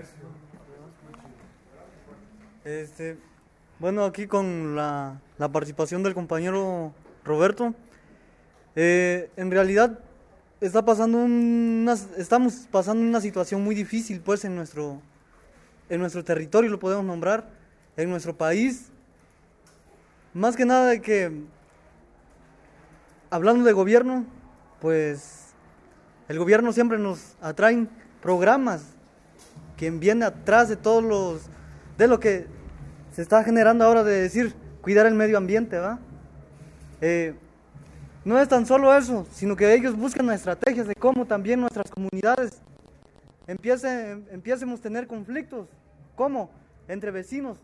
Este, bueno, aquí con la participación del compañero Roberto, en realidad estamos pasando una situación muy difícil, pues, en nuestro territorio, lo podemos nombrar, en nuestro país. Más que nada de que, hablando de gobierno, pues, el gobierno siempre nos atrae programas que viene atrás de lo que se está generando ahora de decir, cuidar el medio ambiente, ¿va? No es tan solo eso, sino que ellos buscan estrategias de cómo también nuestras comunidades empiecemos a tener conflictos. ¿Cómo? Entre vecinos.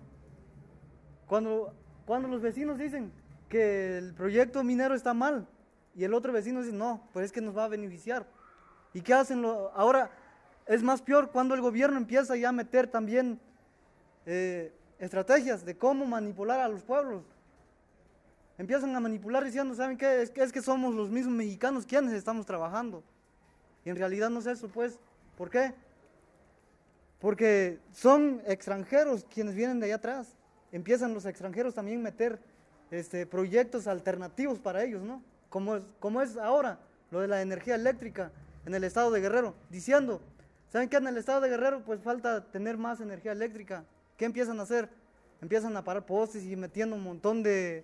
Cuando los vecinos dicen que el proyecto minero está mal y el otro vecino dice, no, pues es que nos va a beneficiar. ¿Y qué hacen? Ahora es más peor cuando el gobierno empieza ya a meter también estrategias de cómo manipular a los pueblos. Empiezan a manipular diciendo, ¿saben qué? Es que somos los mismos mexicanos quienes estamos trabajando. Y en realidad no es eso, pues. ¿Por qué? Porque son extranjeros quienes vienen de allá atrás. Empiezan los extranjeros también a meter proyectos alternativos para ellos, ¿no? Como es ahora lo de la energía eléctrica en el estado de Guerrero, diciendo, ¿saben qué? En el estado de Guerrero pues falta tener más energía eléctrica. ¿Qué empiezan a hacer? Empiezan a parar postes y metiendo un montón de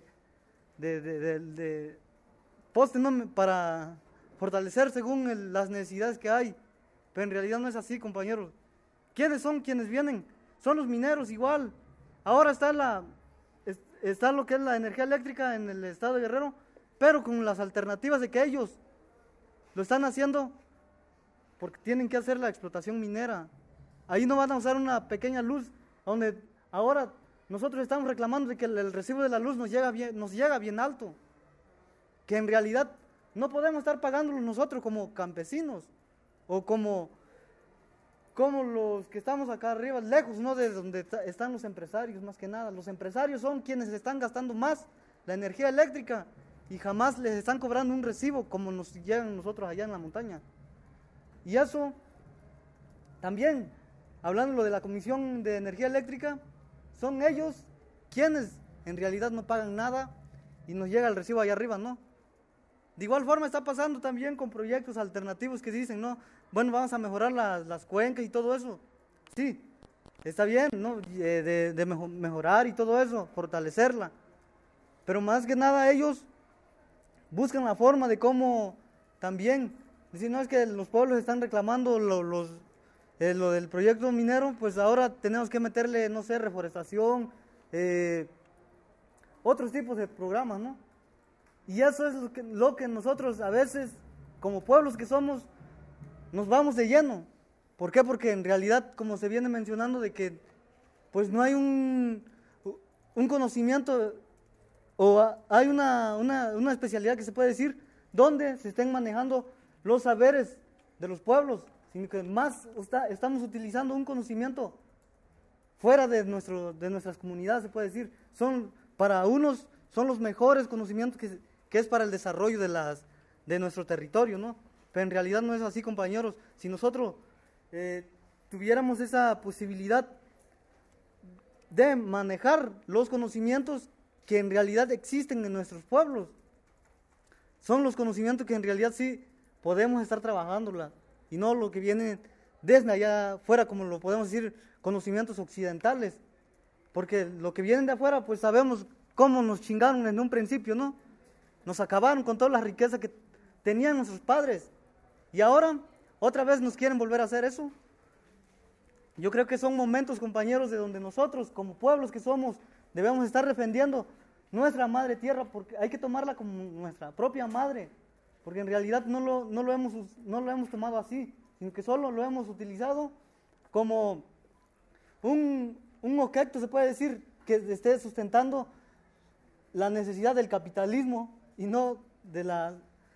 postes, ¿no? Para fortalecer según las necesidades que hay. Pero en realidad no es así, compañeros. ¿Quiénes son quienes vienen? Son los mineros igual. Ahora está lo que es la energía eléctrica en el estado de Guerrero, pero con las alternativas de que ellos lo están haciendo porque tienen que hacer la explotación minera. Ahí no van a usar una pequeña luz, donde ahora nosotros estamos reclamando de que el recibo de la luz nos llega bien alto, que en realidad no podemos estar pagándolo nosotros como campesinos, o como los que estamos acá arriba, lejos, ¿no? De donde están los empresarios, más que nada. Los empresarios son quienes están gastando más la energía eléctrica y jamás les están cobrando un recibo como nos llegan nosotros allá en la montaña. Y eso también, hablando de la Comisión de Energía Eléctrica, son ellos quienes en realidad no pagan nada y nos llega el recibo allá arriba, ¿no? De igual forma está pasando también con proyectos alternativos que dicen, no, bueno, vamos a mejorar las cuencas y todo eso. Sí, está bien, ¿no? Mejorar y todo eso, fortalecerla. Pero más que nada ellos buscan la forma de cómo también decir, no, es que los pueblos están reclamando lo del proyecto minero, pues ahora tenemos que meterle, no sé, reforestación, otros tipos de programas, ¿no? Y eso es lo que nosotros a veces, como pueblos que somos, nos vamos de lleno. ¿Por qué? Porque en realidad, como se viene mencionando, de que pues no hay un conocimiento o hay una especialidad que se puede decir donde se estén manejando los saberes de los pueblos, sino que más estamos utilizando un conocimiento fuera de nuestras comunidades, se puede decir. Para unos son los mejores conocimientos que es para el desarrollo de nuestro territorio, ¿no? Pero en realidad no es así, compañeros. Si nosotros tuviéramos esa posibilidad de manejar los conocimientos que en realidad existen en nuestros pueblos, son los conocimientos que en realidad sí podemos estar trabajándola, y no lo que viene desde allá afuera, como lo podemos decir, conocimientos occidentales, porque lo que viene de afuera, pues sabemos cómo nos chingaron en un principio, ¿no? Nos acabaron con toda la riqueza que tenían nuestros padres, y ahora otra vez nos quieren volver a hacer eso. Yo creo que son momentos, compañeros, de donde nosotros, como pueblos que somos, debemos estar defendiendo nuestra madre tierra, porque hay que tomarla como nuestra propia madre, porque en realidad no lo hemos tomado así, sino que solo lo hemos utilizado como un objeto, se puede decir, que esté sustentando la necesidad del capitalismo y no de las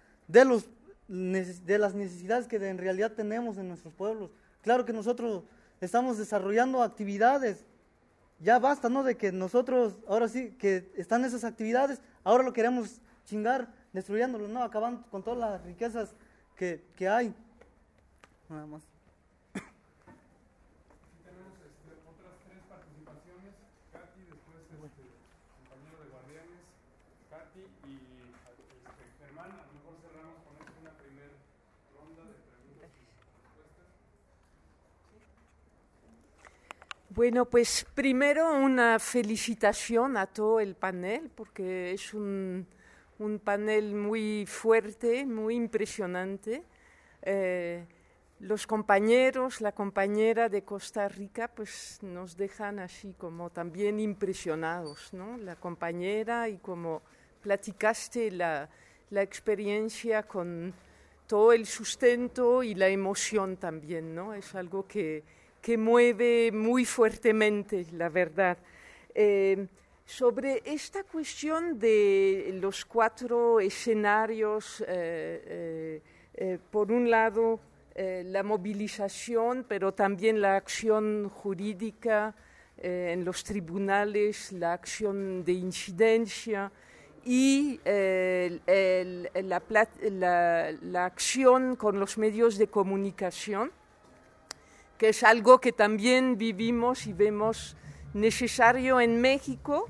necesidades que en realidad tenemos en nuestros pueblos. Claro que nosotros estamos desarrollando actividades, ya basta, ¿no? De que nosotros, ahora sí, que están esas actividades, ahora lo queremos chingar, destruyéndolo, ¿no? Acabando con todas las riquezas que hay. Nada más. Katy, después compañero de Guardianes, Katy y Germán. A lo mejor cerramos con esto una primera ronda de preguntas y respuestas. Bueno, pues primero una felicitación a todo el panel, porque es un panel muy fuerte, muy impresionante. Los compañeros, la compañera de Costa Rica, pues nos dejan así como también impresionados, ¿no? La compañera y como platicaste la experiencia con todo el sustento y la emoción también, ¿no? Es algo que mueve muy fuertemente, la verdad. Sobre esta cuestión de los 4 escenarios, por un lado, la movilización, pero también la acción jurídica en los tribunales, la acción de incidencia y la acción con los medios de comunicación, que es algo que también vivimos y vemos necesario en México.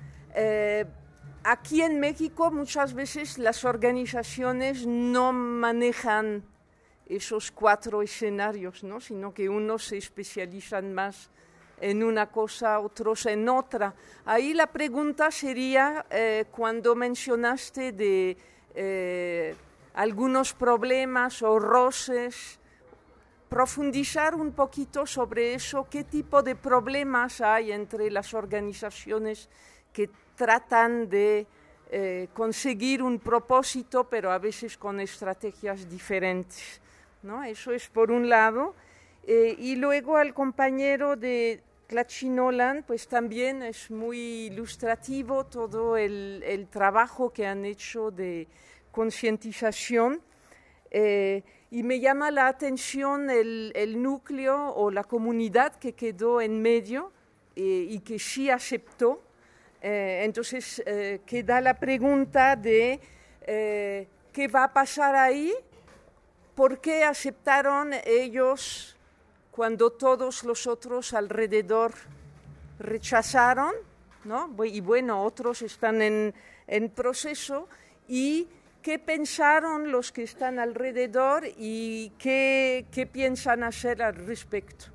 Aquí en México muchas veces las organizaciones no manejan esos 4 escenarios, ¿no? Sino que unos se especializan más en una cosa, otros en otra. Ahí la pregunta sería, cuando mencionaste de algunos problemas o roces, profundizar un poquito sobre eso, qué tipo de problemas hay entre las organizaciones que tratan de conseguir un propósito, pero a veces con estrategias diferentes, ¿no? Eso es por un lado. Y luego al compañero de Tlachinolan, pues también es muy ilustrativo todo el trabajo que han hecho de concientización. Y me llama la atención el núcleo o la comunidad que quedó en medio y que sí aceptó. Entonces queda la pregunta de qué va a pasar ahí, por qué aceptaron ellos cuando todos los otros alrededor rechazaron, ¿no? Y bueno, otros están en proceso, y qué pensaron los que están alrededor y qué piensan hacer al respecto.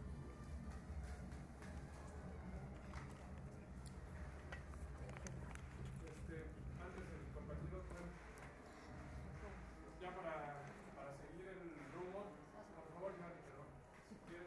Antes el compañero, ya para seguir el rumbo, por favor, Mari, perdón, si quieres.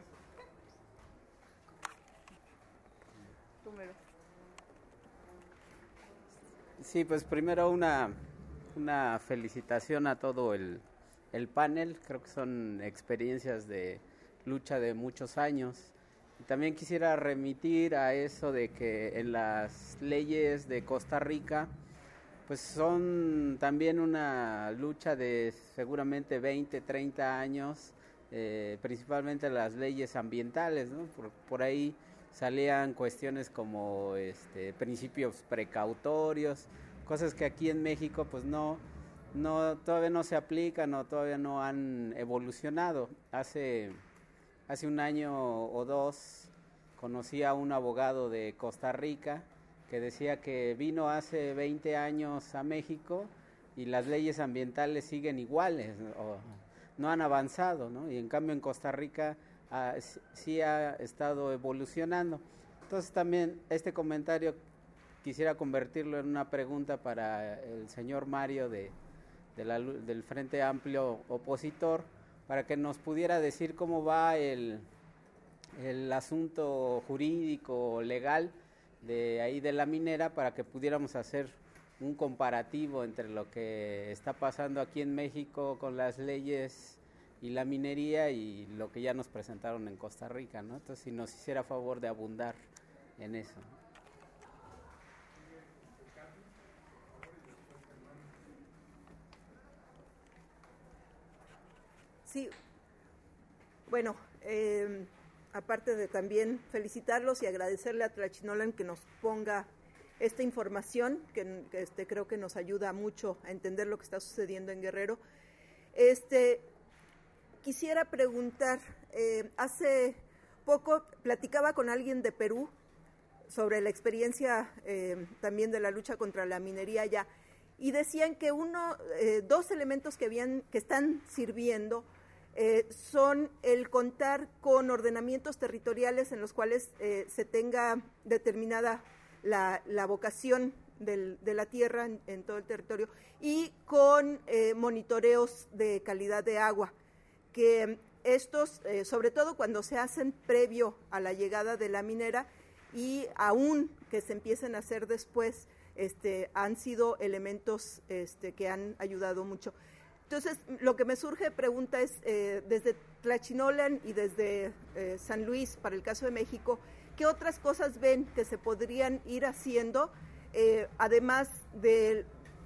Sí, pues primero una felicitación a todo el panel. Creo que son experiencias de lucha de muchos años. Y también quisiera remitir a eso de que en las leyes de Costa Rica, pues son también una lucha de seguramente 20, 30 años, principalmente las leyes ambientales, ¿no? Por ahí salían cuestiones como principios precautorios, cosas que aquí en México pues todavía no se aplican o todavía no han evolucionado. Hace un año o 2 conocí a un abogado de Costa Rica que decía que vino hace 20 años a México y las leyes ambientales siguen iguales, o no han avanzado, ¿no? Y en cambio en Costa Rica sí ha estado evolucionando. Entonces también este comentario quisiera convertirlo en una pregunta para el señor Mario del Frente Amplio opositor, para que nos pudiera decir cómo va el asunto jurídico legal de ahí de la minera, para que pudiéramos hacer un comparativo entre lo que está pasando aquí en México con las leyes y la minería y lo que ya nos presentaron en Costa Rica, ¿no? Entonces, si nos hiciera favor de abundar en eso. Sí, bueno, aparte de también felicitarlos y agradecerle a Tlachinolan que nos ponga esta información, que creo que nos ayuda mucho a entender lo que está sucediendo en Guerrero. Quisiera preguntar, hace poco platicaba con alguien de Perú sobre la experiencia también de la lucha contra la minería allá, y decían que dos elementos que están sirviendo son el contar con ordenamientos territoriales en los cuales se tenga determinada la vocación de la tierra en todo el territorio, y con monitoreos de calidad de agua, que estos, sobre todo cuando se hacen previo a la llegada de la minera y aún que se empiecen a hacer después, han sido elementos que han ayudado mucho. Entonces, lo que me surge pregunta es, desde Tlachinolan y desde San Luis, para el caso de México, ¿qué otras cosas ven que se podrían ir haciendo, además de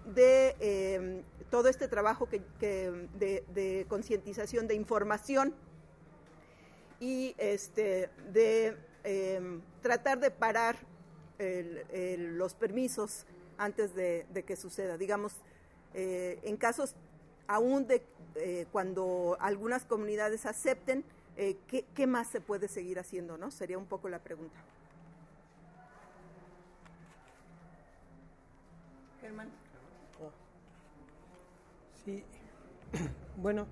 todo este trabajo de concientización, de información y de tratar de parar los permisos antes de que suceda? Digamos, en casos aún de cuando algunas comunidades acepten, ¿qué más se puede seguir haciendo, no? Sería un poco la pregunta. Germán. Sí, bueno,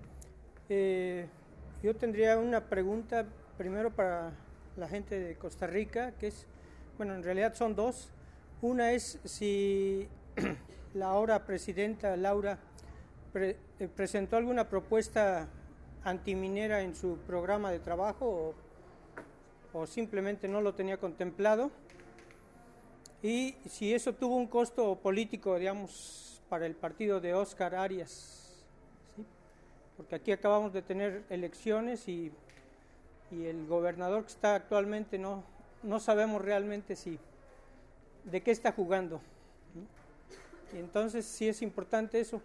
yo tendría una pregunta primero para la gente de Costa Rica, que es, bueno, en realidad son dos. Una es si la ahora presidenta Laura presentó alguna propuesta antiminera en su programa de trabajo o simplemente no lo tenía contemplado, y si eso tuvo un costo político, digamos, para el partido de Óscar Arias, ¿sí? Porque aquí acabamos de tener elecciones y el gobernador que está actualmente no sabemos realmente de qué está jugando, ¿sí? Y entonces sí es importante eso.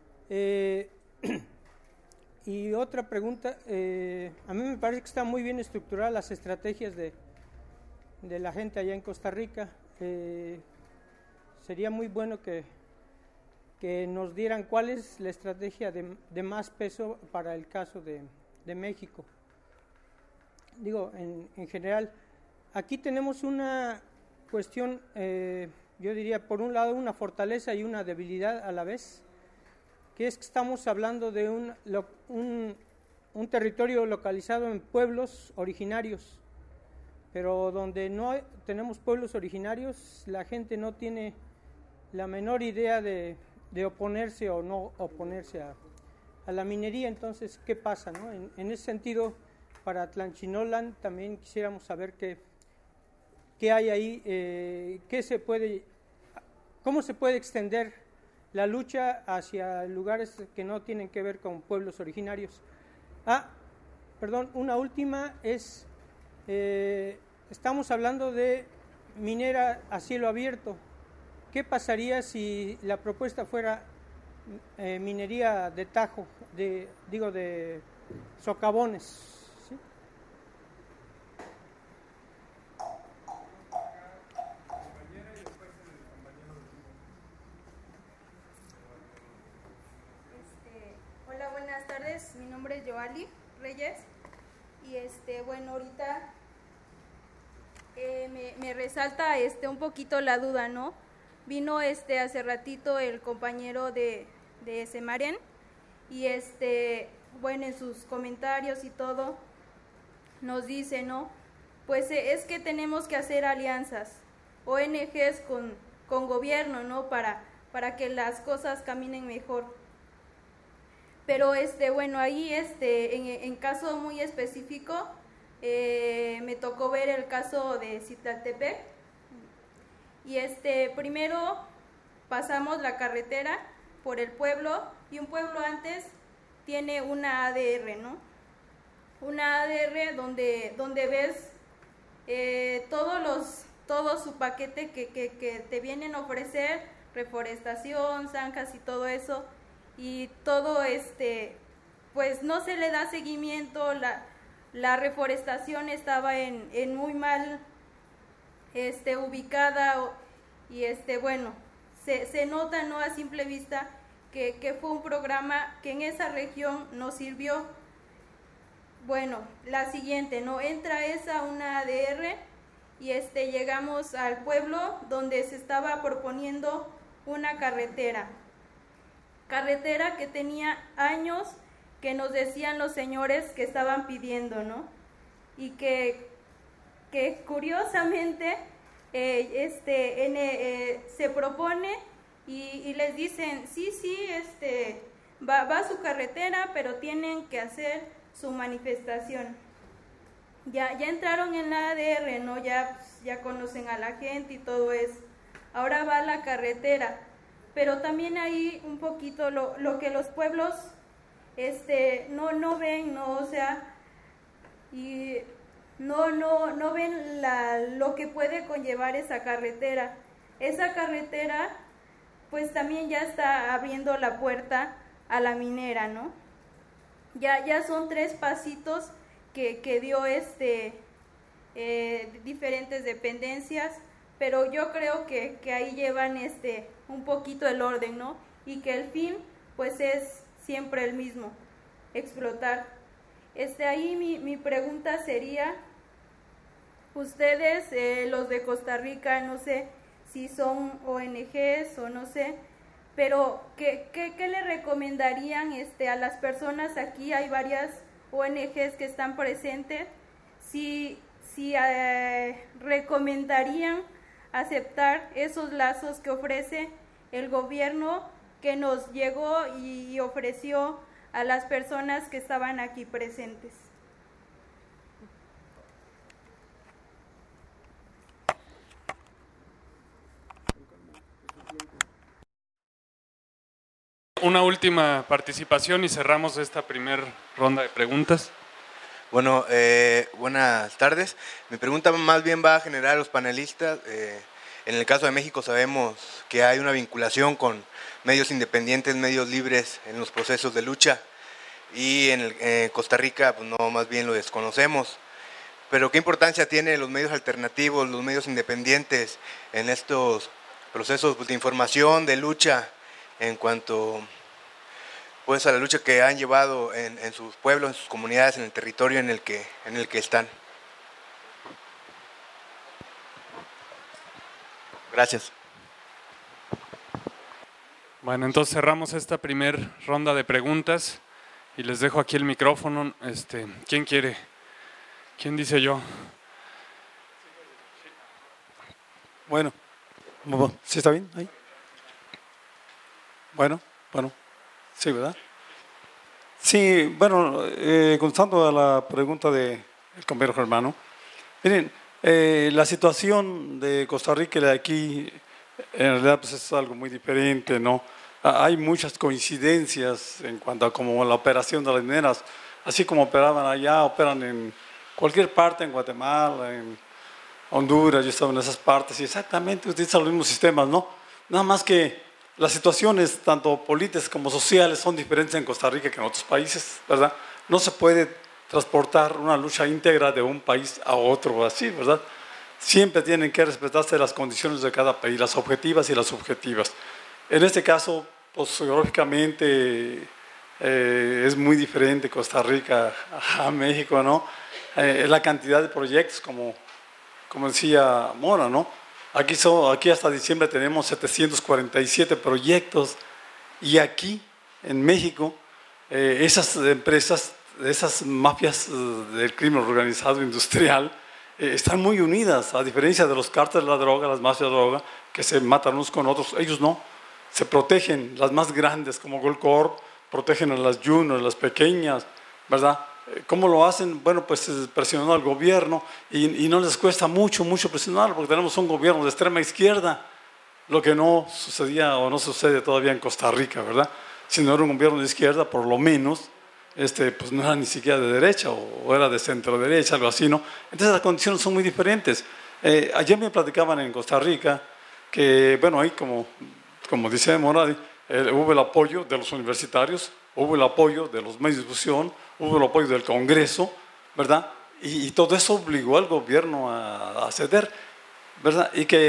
Y otra pregunta, a mí me parece que están muy bien estructuradas las estrategias de la gente allá en Costa Rica. Sería muy bueno que nos dieran cuál es la estrategia de más peso para el caso de México. Digo, en general, aquí tenemos una cuestión, yo diría, por un lado una fortaleza y una debilidad a la vez, que es que estamos hablando de un territorio localizado en pueblos originarios, pero donde no tenemos pueblos originarios, la gente no tiene la menor idea de oponerse o no oponerse a la minería. Entonces, ¿qué pasa, no? En ese sentido, para Tlachinolan también quisiéramos saber qué hay ahí, cómo se puede extender la lucha hacia lugares que no tienen que ver con pueblos originarios. Una última es, estamos hablando de minera a cielo abierto. ¿Qué pasaría si la propuesta fuera minería de tajo, de socavones? ¿Sí? Hola, buenas tardes. Mi nombre es Joali Reyes y bueno, ahorita me resalta un poquito la duda, ¿no? Vino hace ratito el compañero de Semaren y bueno, en sus comentarios y todo nos dice, ¿no? Pues es que tenemos que hacer alianzas, ONGs con gobierno, ¿no? Para que las cosas caminen mejor. Pero bueno, ahí en caso muy específico me tocó ver el caso de Citlaltepec. Y primero pasamos la carretera por el pueblo, y un pueblo antes tiene una ADR, ¿no? Una ADR donde ves todo su paquete que te vienen a ofrecer, reforestación, zanjas y todo eso, y todo pues no se le da seguimiento. La reforestación estaba en muy mal ubicada, y bueno, se nota, ¿no?, a simple vista que fue un programa que en esa región no sirvió. Bueno, la siguiente, ¿no? Entra una ADR y llegamos al pueblo donde se estaba proponiendo una carretera que tenía años que nos decían los señores que estaban pidiendo, ¿no? Y que curiosamente se propone y les dicen, sí, va su carretera, pero tienen que hacer su manifestación. Ya entraron en la ADR, ¿no? Ya conocen a la gente y todo eso. Ahora va la carretera, pero también hay un poquito lo que los pueblos no ven, ¿no? O sea, y no ven lo que puede conllevar esa carretera. Esa carretera, pues también ya está abriendo la puerta a la minera, ¿no? Ya son 3 pasitos que dio diferentes dependencias, pero yo creo que ahí llevan un poquito el orden, ¿no? Y que el fin pues es siempre el mismo, explotar. Ahí mi pregunta sería, ustedes, los de Costa Rica, no sé si son ONGs o no sé, pero ¿qué le recomendarían a las personas aquí? Hay varias ONGs que están presentes. Si recomendarían aceptar esos lazos que ofrece el gobierno que nos llegó y ofreció a las personas que estaban aquí presentes. Una última participación y cerramos esta primera ronda de preguntas. Bueno, buenas tardes. Mi pregunta más bien va a generar a los panelistas. En el caso de México sabemos que hay una vinculación con medios independientes, medios libres en los procesos de lucha, y en Costa Rica pues no, más bien lo desconocemos. Pero ¿qué importancia tienen los medios alternativos, los medios independientes en estos procesos de información, de lucha, en cuanto pues a la lucha que han llevado en sus pueblos, en sus comunidades, en el territorio en el que están? Gracias. Bueno, entonces cerramos esta primera ronda de preguntas y les dejo aquí el micrófono. ¿Quién quiere? ¿Quién dice yo? Bueno, ¿sí está bien ahí? Bueno, sí, ¿verdad? Sí, bueno, contestando a la pregunta del compañero Germano, miren, la situación de Costa Rica y la de aquí, en realidad pues es algo muy diferente, ¿no? Hay muchas coincidencias en cuanto a como la operación de las mineras, así como operaban allá, operan en cualquier parte, en Guatemala, en Honduras, yo estaba en esas partes y exactamente utilizan los mismos sistemas, ¿no? Nada más que las situaciones, tanto políticas como sociales, son diferentes en Costa Rica que en otros países, ¿verdad? No se puede transportar una lucha íntegra de un país a otro así, ¿verdad? Siempre tienen que respetarse las condiciones de cada país, las objetivas y las subjetivas. En este caso, pues geográficamente es muy diferente Costa Rica a México, ¿no? La cantidad de proyectos, como decía Mora, ¿no? Aquí hasta diciembre tenemos 747 proyectos y aquí en México esas empresas, esas mafias del crimen organizado industrial están muy unidas, a diferencia de los cárteles de la droga, las mafias de la droga, que se matan unos con otros. Ellos no, se protegen, las más grandes como Goldcorp, protegen a las Juno, a las pequeñas, ¿verdad? ¿Cómo lo hacen? Bueno, pues presionando al gobierno y no les cuesta mucho presionar porque tenemos un gobierno de extrema izquierda, lo que no sucedía o no sucede todavía en Costa Rica, ¿verdad? Si no era un gobierno de izquierda, por lo menos, pues no era ni siquiera de derecha o era de centro derecha, algo así, ¿no? Entonces las condiciones son muy diferentes. Ayer me platicaban en Costa Rica que, bueno, ahí como dice Moradi, hubo el apoyo de los universitarios, hubo el apoyo de los medios de difusión, hubo el apoyo del Congreso, ¿verdad? Y todo eso obligó al gobierno a ceder, ¿verdad?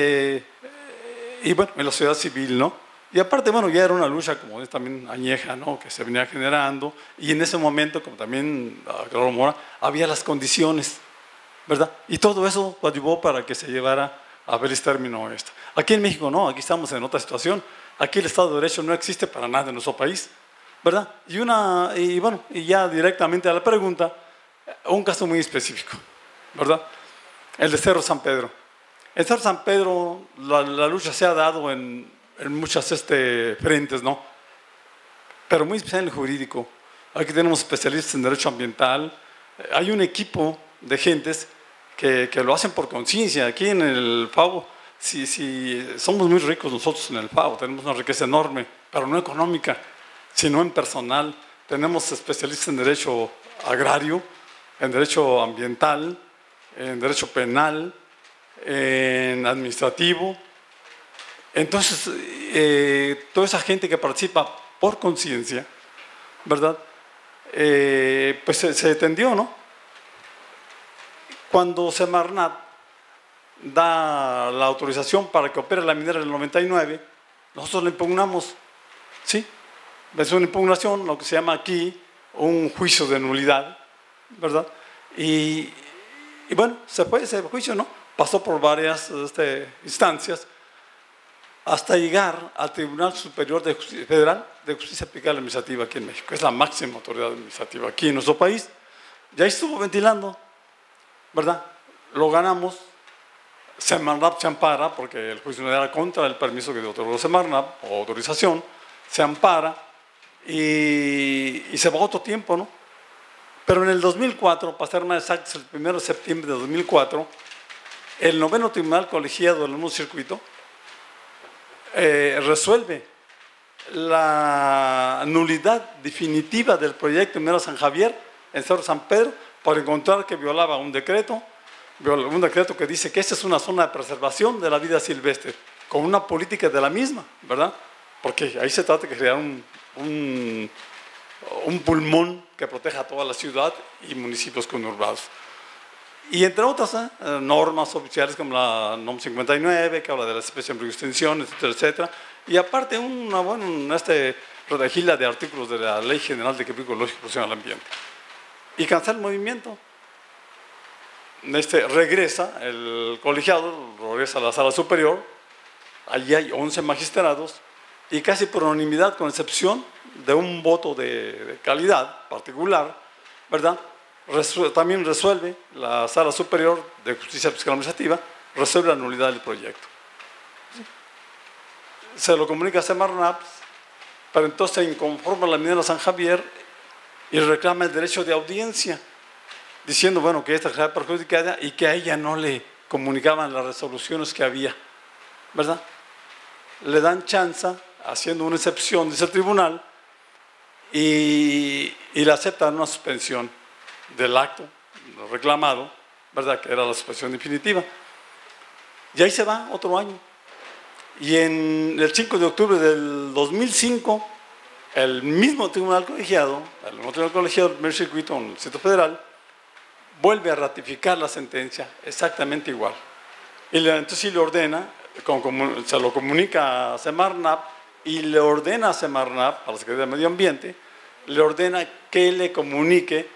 Y bueno, en la sociedad civil, ¿no? Y aparte, bueno, ya era una lucha como es también añeja, ¿no? Que se venía generando, y en ese momento, como también aclaró Mora, había las condiciones ¿verdad? Y todo eso ayudó para que se llevara a feliz término esto. Aquí en México no, aquí estamos en otra situación. Aquí el Estado de Derecho no existe para nada en nuestro país, ¿verdad? Y ya directamente a la pregunta, un caso muy específico, ¿verdad? El de Cerro San Pedro. En Cerro San Pedro la lucha se ha dado en muchas frentes, ¿no? Pero muy especial en el jurídico. Aquí tenemos especialistas en derecho ambiental. Hay un equipo de gentes que lo hacen por conciencia. Aquí en el FAO, si somos muy ricos nosotros en el FAO, tenemos una riqueza enorme, pero no económica, sino en personal. Tenemos especialistas en derecho agrario, en derecho ambiental, en derecho penal, en administrativo. Entonces, toda esa gente que participa por conciencia, ¿verdad? Pues se atendió, ¿no? Cuando Semarnat da la autorización para que opere la minera en el 99, nosotros la impugnamos, ¿sí? Es una impugnación, lo que se llama aquí un juicio de nulidad, ¿verdad? Y bueno, se fue ese juicio, ¿no? Pasó por varias instancias hasta llegar al Tribunal Superior Federal de Justicia Aplicable Administrativa aquí en México. Es la máxima autoridad administrativa aquí en nuestro país. Ya estuvo ventilando, ¿verdad? Lo ganamos. Semarnat se ampara, porque el juicio no era contra el permiso que otorgó Semarnat, o autorización, se ampara y se va otro tiempo, ¿no? Pero en el 2004, para ser más exactos, el 1 de septiembre de 2004, el 9º Tribunal Colegiado del mismo circuito resuelve la nulidad definitiva del proyecto Minera San Javier en Cerro San Pedro por encontrar que violaba un decreto que dice que esta es una zona de preservación de la vida silvestre, con una política de la misma, ¿verdad? Porque ahí se trata de crear un pulmón que proteja a toda la ciudad y municipios conurbados. Y entre otras normas oficiales como la NOM 59, que habla de las especies en extinción, etcétera, etcétera. Y aparte una rodajila de artículos de la Ley General de Equilibrio Ecológico y Protección al Ambiente. Y cancela el movimiento. Regresa el colegiado, regresa a la sala superior. Allí hay 11 magistrados y casi por unanimidad, con excepción de un voto de calidad particular, ¿verdad? También resuelve la Sala Superior de Justicia Fiscal Administrativa, resuelve la nulidad del proyecto. Se lo comunica a Semarnat, pero entonces se inconforma la minera San Javier y reclama el derecho de audiencia, diciendo, bueno, que esta era perjudicada y que a ella no le comunicaban las resoluciones que había, ¿verdad? Le dan chance, haciendo una excepción, dice el tribunal, y le aceptan una suspensión del acto reclamado, ¿verdad? Que era la suspensión definitiva. Y ahí se va otro año. Y en el 5 de octubre del 2005, el mismo tribunal colegiado del primer circuito en el Distrito Federal, vuelve a ratificar la sentencia exactamente igual. Y entonces sí le ordena, se lo comunica a Semarnat y le ordena a Semarnat, a la Secretaría de Medio Ambiente, le ordena que le comunique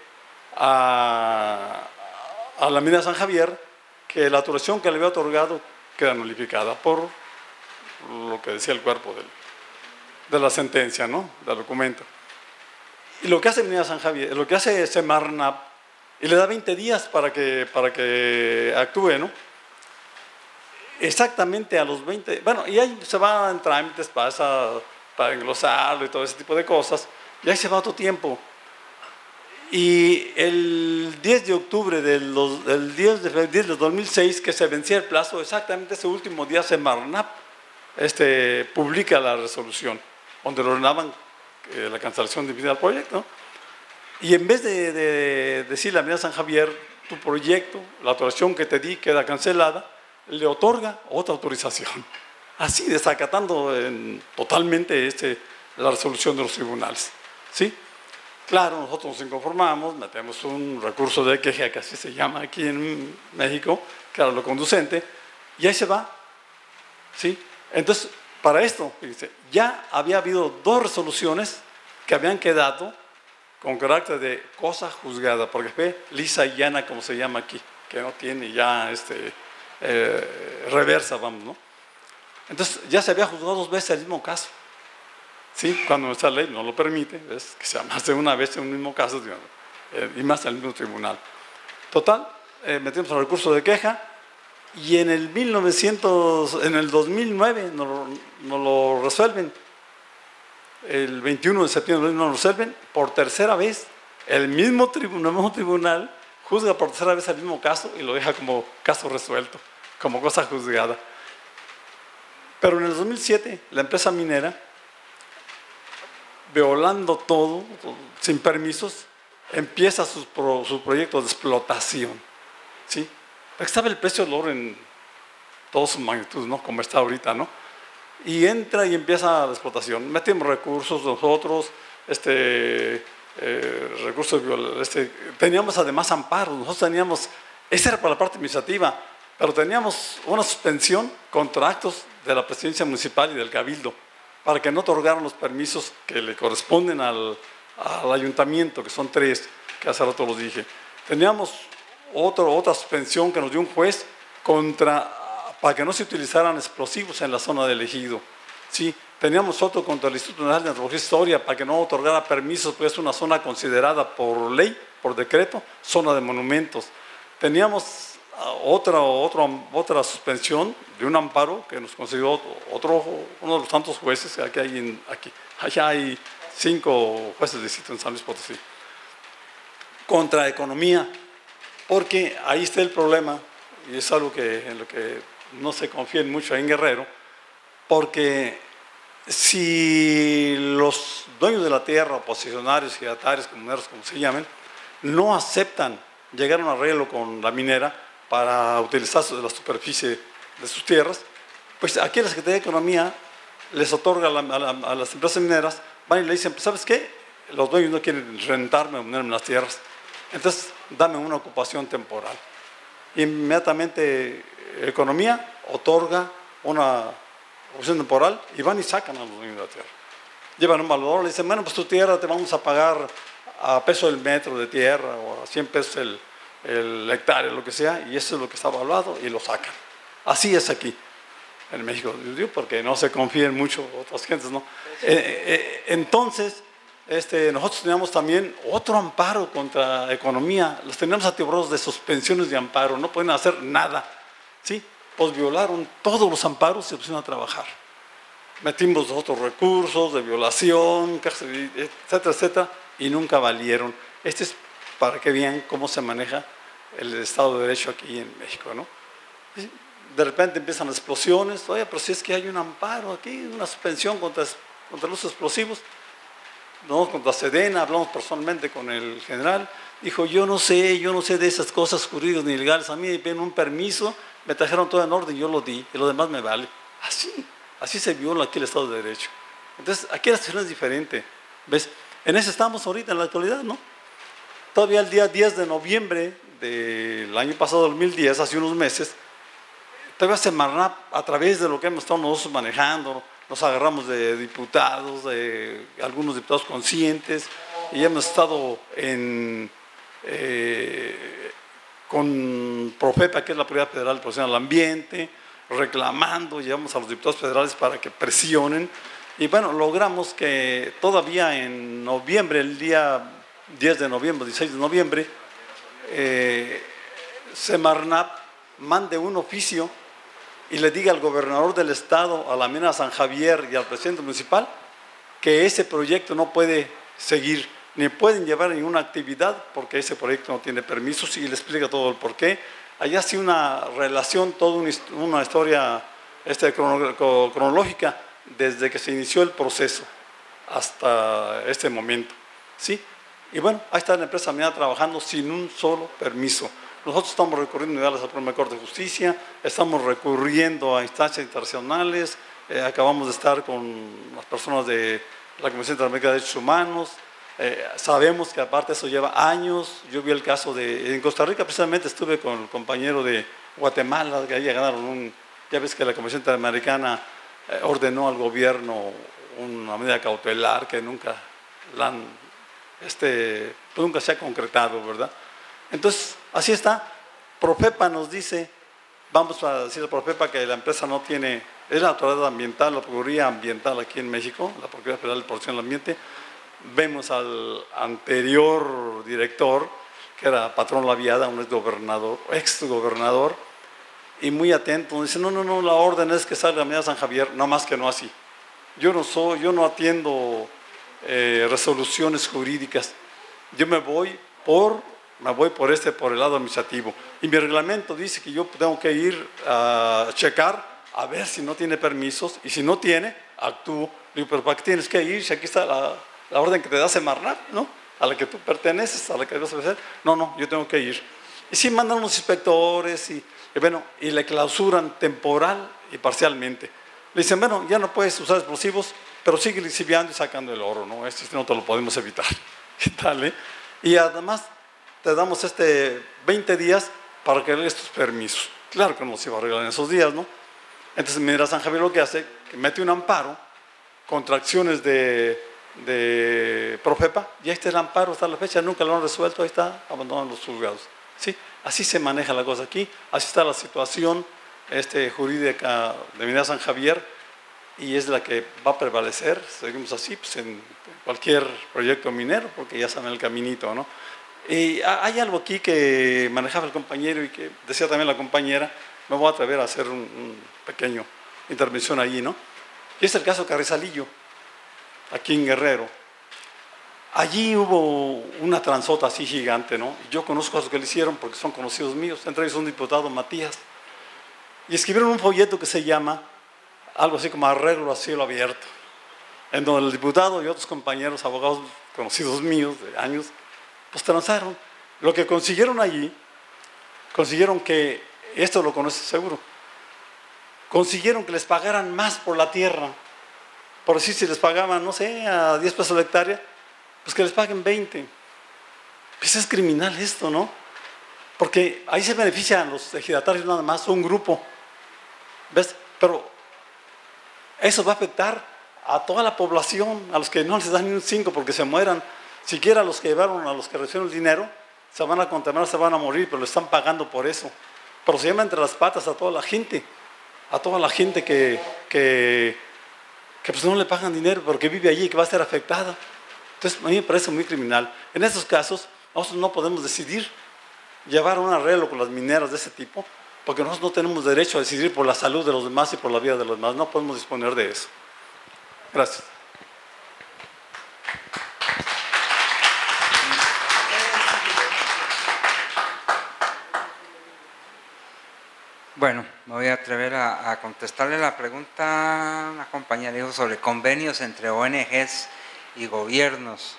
a la minera San Javier que la autorización que le había otorgado queda nulificada por lo que decía el cuerpo de la sentencia, ¿no? Del documento. Y lo que hace minera San Javier, lo que hace Semarnat, y le da 20 días para que actúe, ¿no? Exactamente a los 20, bueno, y ahí se va en trámites para englosarlo y todo ese tipo de cosas, y ahí se va otro tiempo. Y el 10 de octubre del 2006, que se vencía el plazo, exactamente ese último día, Semarnat publica la resolución, donde le ordenaban la cancelación definitiva del proyecto, ¿no? Y en vez de decirle a la minera San Javier, tu proyecto, la autorización que te di queda cancelada, le otorga otra autorización, así desacatando totalmente la resolución de los tribunales, ¿sí? Claro, nosotros nos inconformamos, metemos un recurso de queja, que así se llama aquí en México, que era lo conducente, y ahí se va, ¿sí? Entonces, para esto, fíjense, ya había habido 2 resoluciones que habían quedado con carácter de cosa juzgada, porque fue lisa y llana, como se llama aquí, que no tiene ya reversa, vamos, ¿no? Entonces ya se había juzgado 2 veces el mismo caso, ¿sí? Cuando nuestra ley no lo permite, ¿ves? Que sea más de una vez en un mismo caso, digamos, y más en el mismo tribunal. Total, metimos el recurso de queja y en el 2009 nos lo resuelven. El 21 de septiembre nos lo resuelven por tercera vez. El mismo tribunal juzga por tercera vez el mismo caso y lo deja como caso resuelto, como cosa juzgada. Pero en el 2007, la empresa minera, violando todo, sin permisos, empieza su proyecto de explotación, ¿sí? Estaba el precio del oro en toda su magnitud, ¿no? Como está ahorita, ¿no? Y entra y empieza la explotación. Metimos recursos nosotros, recursos, teníamos además amparos. Nosotros teníamos, esa era para la parte administrativa, pero teníamos una suspensión contra actos de la presidencia municipal y del cabildo para que no otorgaran los permisos que le corresponden al ayuntamiento, que son 3, que hace rato los dije. Teníamos otra suspensión que nos dio un juez para que no se utilizaran explosivos en la zona del ejido. ¿Sí? Teníamos otro contra el Instituto Nacional de Antropología e Historia para que no otorgara permisos, porque es una zona considerada por ley, por decreto, zona de monumentos. Teníamos otra suspensión de un amparo que nos concedió uno de los tantos jueces que allá hay 5 jueces de distrito en San Luis Potosí, contra economía, porque ahí está el problema, y es algo en lo que no se confíen mucho en Guerrero, porque si los dueños de la tierra, oposicionarios, ejidatarios, comuneros, como se llamen, no aceptan llegar a un arreglo con la minera para utilizar la superficie de sus tierras, pues aquí la Secretaría de Economía les otorga a las empresas mineras, van y le dicen, pues, ¿sabes qué? Los dueños no quieren rentarme o ponerme las tierras, entonces dame una ocupación temporal. Inmediatamente Economía otorga una ocupación temporal y van y sacan a los dueños de la tierra. Llevan un valedor, le dicen, bueno, pues tu tierra te vamos a pagar a peso el metro de tierra o a 100 pesos el hectárea, lo que sea, y eso es lo que está evaluado y lo sacan. Así es aquí, en México, porque no se confíen mucho otras gentes, ¿no? Entonces, nosotros teníamos también otro amparo contra Economía, los teníamos atiborrados de suspensiones de amparo, no pueden hacer nada, ¿sí? Pues violaron todos los amparos y se pusieron a trabajar. Metimos otros recursos de violación, etcétera, etcétera, y nunca valieron. Es para que vean cómo se maneja el Estado de Derecho aquí en México, ¿no? De repente empiezan las explosiones, oye, pero si es que hay un amparo aquí, una suspensión contra los explosivos. Nos contra Sedena, hablamos personalmente con el general, dijo, yo no sé de esas cosas jurídicas ni ilegales, a mí me piden un permiso, me trajeron todo en orden, yo lo di, y lo demás me vale. Así se viola aquí el Estado de Derecho. Entonces, aquí la situación es diferente, ¿ves? En eso estamos ahorita, en la actualidad, ¿no? Todavía el día 10 de noviembre del año pasado, 2010, hace unos meses, todavía Semarnat, a través de lo que hemos estado nosotros manejando, nos agarramos de diputados, de algunos diputados conscientes, y hemos estado con Profepa, que es la Autoridad Federal de Protección al Ambiente, reclamando, llevamos a los diputados federales para que presionen, y bueno, logramos que todavía en noviembre, el día 10 de noviembre, 16 de noviembre, Semarnat mande un oficio y le diga al gobernador del estado, a la mina San Javier y al presidente municipal que ese proyecto no puede seguir, ni pueden llevar ninguna actividad porque ese proyecto no tiene permisos, y le explica todo el porqué. Allá sí una relación, toda una historia cronológica desde que se inició el proceso hasta este momento, ¿sí? Y bueno, ahí está la empresa minera trabajando sin un solo permiso. Nosotros estamos recurriendo a la Suprema Corte de Justicia, estamos recurriendo a instancias internacionales, acabamos de estar con las personas de la Comisión Interamericana de Derechos Humanos, sabemos que aparte eso lleva años. Yo vi el caso en Costa Rica, precisamente estuve con el compañero de Guatemala, que ahí ganaron ya ves que la Comisión Interamericana ordenó al gobierno una medida cautelar que nunca nunca se ha concretado, ¿verdad? Entonces, así está. Profepa nos dice, vamos a decir a Profepa que la empresa no tiene, es la autoridad ambiental, la Procuraduría Ambiental aquí en México, la Procuraduría Federal de Protección del Ambiente. Vemos al anterior director, que era patrón Laviada, un ex gobernador, y muy atento, dice, no, la orden es que salga a Avenida San Javier, no más que no así. Yo no atiendo resoluciones jurídicas, yo me voy por el lado administrativo. Y mi reglamento dice que yo tengo que ir a checar, a ver si no tiene permisos, y si no tiene, actúo. Digo, pero ¿para qué tienes que ir? Si aquí está la orden que te da Semarnat, ¿no? A la que tú perteneces, a la que vas a hacer. No, yo tengo que ir. Y sí mandan unos inspectores y le clausuran temporal y parcialmente. Le dicen, bueno, ya no puedes usar explosivos, pero sigue liciviando y sacando el oro, ¿no? Esto no te lo podemos evitar. ¿Qué tal, Y además te damos 20 días para que hagas tus permisos. Claro que no se iba a arreglar en esos días, ¿no? Entonces Minera San Javier lo que hace, que mete un amparo contra acciones de Profepa, y ahí está el amparo, está la fecha, nunca lo han resuelto, ahí está, abandonado los juzgados. ¿Sí? Así se maneja la cosa aquí, así está la situación jurídica de Minera San Javier, y es la que va a prevalecer, seguimos así, pues en cualquier proyecto minero, porque ya saben el caminito, ¿no? Y hay algo aquí que manejaba el compañero y que decía también la compañera, me voy a atrever a hacer un pequeño intervención ahí, ¿no? Y es el caso Carrizalillo, aquí en Guerrero. Allí hubo una transota así gigante, ¿no? Yo conozco a los que le hicieron porque son conocidos míos, entre ellos un diputado, Matías, y escribieron un folleto que se llama algo así como Arreglo a cielo abierto, en donde el diputado y otros compañeros, abogados conocidos míos de años, pues transaron. Lo que consiguieron allí, consiguieron que, esto lo conoces seguro, consiguieron que les pagaran más por la tierra. Por decir, si les pagaban, no sé, a 10 pesos la hectárea, pues que les paguen 20. Pues es criminal esto, ¿no? Porque ahí se benefician los ejidatarios nada más, un grupo. ¿Ves? Pero eso va a afectar a toda la población, a los que no les dan ni un 5 porque se mueran. Siquiera a los que llevaron, a los que recibieron el dinero, se van a contaminar, se van a morir, pero lo están pagando por eso. Pero se llama entre las patas a toda la gente que pues no le pagan dinero porque vive allí y que va a ser afectada. Entonces a mí me parece muy criminal. En estos casos nosotros no podemos decidir llevar un arreglo con las mineras de ese tipo, porque nosotros no tenemos derecho a decidir por la salud de los demás y por la vida de los demás. No podemos disponer de eso. Gracias. Bueno, me voy a atrever a contestarle la pregunta a una compañera, dijo sobre convenios entre ONGs y gobiernos.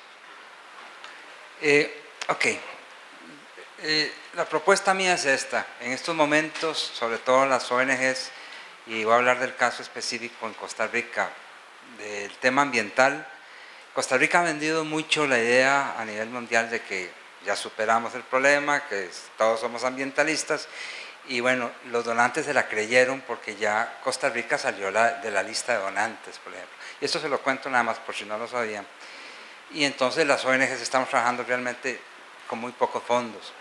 La propuesta mía es esta. En estos momentos, sobre todo las ONGs, y voy a hablar del caso específico en Costa Rica, del tema ambiental. Costa Rica ha vendido mucho la idea a nivel mundial de que ya superamos el problema, que todos somos ambientalistas. Y bueno, los donantes se la creyeron porque ya Costa Rica salió de la lista de donantes, por ejemplo. Y esto se lo cuento nada más por si no lo sabían. Y entonces las ONGs estamos trabajando realmente con muy pocos fondos.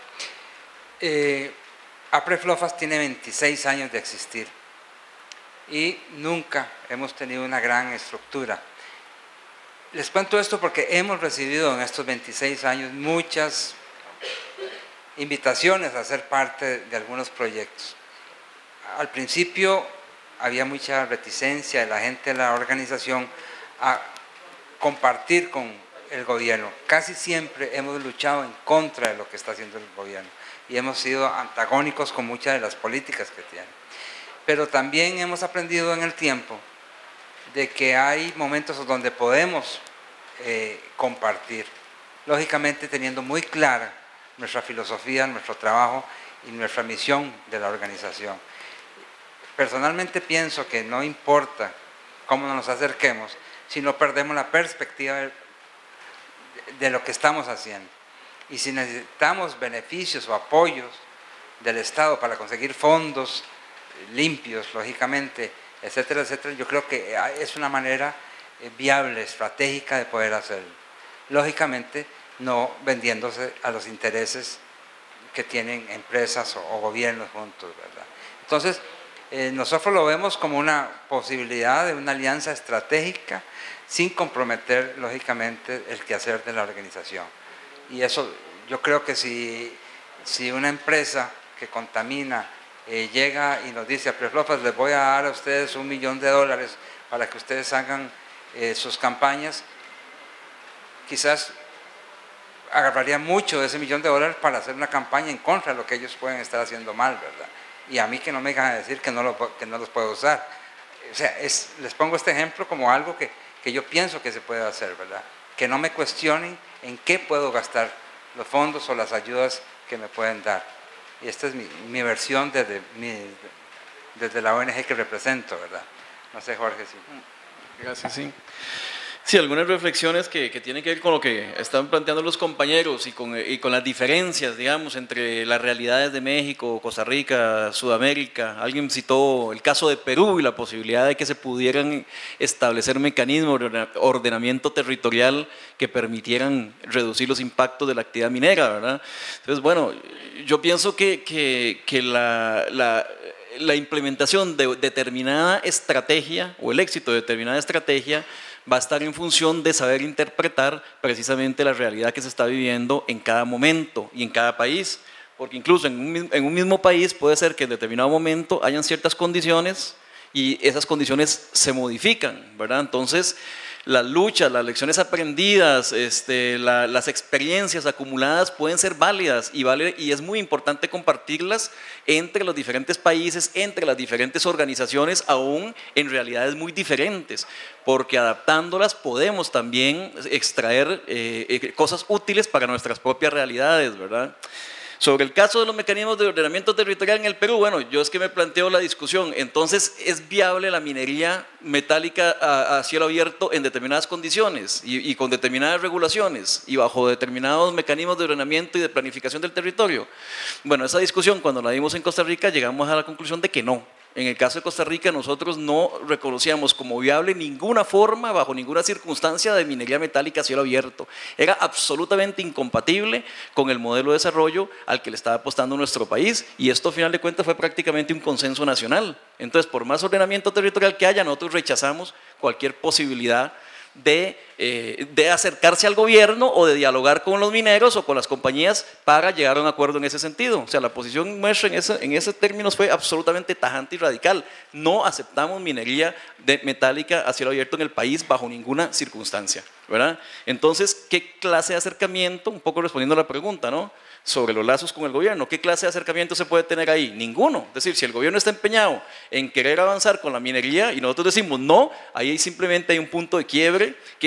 APREFLOFAS tiene 26 años de existir y nunca hemos tenido una gran estructura. Les cuento esto porque hemos recibido en estos 26 años muchas invitaciones a ser parte de algunos proyectos. Al principio había mucha reticencia de la gente de la organización a compartir con el gobierno. Casi siempre hemos luchado en contra de lo que está haciendo el gobierno y hemos sido antagónicos con muchas de las políticas que tienen. Pero también hemos aprendido en el tiempo de que hay momentos donde podemos compartir, lógicamente teniendo muy clara nuestra filosofía, nuestro trabajo y nuestra misión de la organización. Personalmente pienso que no importa cómo nos acerquemos, si no perdemos la perspectiva de lo que estamos haciendo. Y si necesitamos beneficios o apoyos del Estado para conseguir fondos limpios, lógicamente, etcétera, etcétera, yo creo que es una manera viable, estratégica de poder hacerlo. Lógicamente, no vendiéndose a los intereses que tienen empresas o gobiernos juntos, ¿verdad? Entonces, nosotros lo vemos como una posibilidad de una alianza estratégica sin comprometer, lógicamente, el quehacer de la organización. Y eso, yo creo que si una empresa que contamina llega y nos dice a Preflofas, les voy a dar a ustedes $1 millón para que ustedes hagan sus campañas, quizás agarraría mucho de ese $1 millón para hacer una campaña en contra de lo que ellos pueden estar haciendo mal, ¿verdad? Y a mí que no me dejan decir que no los puedo usar. O sea, les pongo este ejemplo como algo que yo pienso que se puede hacer, ¿verdad? Que no me cuestionen en qué puedo gastar los fondos o las ayudas que me pueden dar. Y esta es mi versión desde la ONG que represento, ¿verdad? No sé, Jorge, sí. Gracias, sí. Sí, algunas reflexiones que tienen que ver con lo que están planteando los compañeros y con las diferencias, digamos, entre las realidades de México, Costa Rica, Sudamérica. Alguien citó el caso de Perú y la posibilidad de que se pudieran establecer mecanismos de ordenamiento territorial que permitieran reducir los impactos de la actividad minera, ¿verdad? Entonces, bueno, yo pienso que la implementación de determinada estrategia o el éxito de determinada estrategia va a estar en función de saber interpretar precisamente la realidad que se está viviendo en cada momento y en cada país, porque incluso en un mismo país puede ser que en determinado momento hayan ciertas condiciones y esas condiciones se modifican, ¿verdad? Entonces, las luchas, las lecciones aprendidas, las experiencias acumuladas pueden ser válidas y es muy importante compartirlas entre los diferentes países, entre las diferentes organizaciones, aún en realidades muy diferentes, porque adaptándolas podemos también extraer cosas útiles para nuestras propias realidades, ¿verdad? Sobre el caso de los mecanismos de ordenamiento territorial en el Perú, bueno, yo es que me planteo la discusión, entonces, ¿es viable la minería metálica a cielo abierto en determinadas condiciones y con determinadas regulaciones y bajo determinados mecanismos de ordenamiento y de planificación del territorio? Bueno, esa discusión cuando la dimos en Costa Rica llegamos a la conclusión de que no. En el caso de Costa Rica nosotros no reconocíamos como viable ninguna forma, bajo ninguna circunstancia, de minería metálica a cielo abierto. Era absolutamente incompatible con el modelo de desarrollo al que le estaba apostando nuestro país y esto a final de cuentas fue prácticamente un consenso nacional. Entonces, por más ordenamiento territorial que haya, nosotros rechazamos cualquier posibilidad de acercarse al gobierno o de dialogar con los mineros o con las compañías para llegar a un acuerdo en ese sentido. O sea, la posición nuestra en ese término fue absolutamente tajante y radical. No aceptamos minería metálica a cielo abierto en el país bajo ninguna circunstancia, ¿verdad? Entonces, ¿qué clase de acercamiento? Un poco respondiendo a la pregunta, ¿no? Sobre los lazos con el gobierno, ¿qué clase de acercamiento se puede tener ahí? Ninguno. Es decir, si el gobierno está empeñado en querer avanzar con la minería y nosotros decimos no, ahí simplemente hay un punto de quiebre que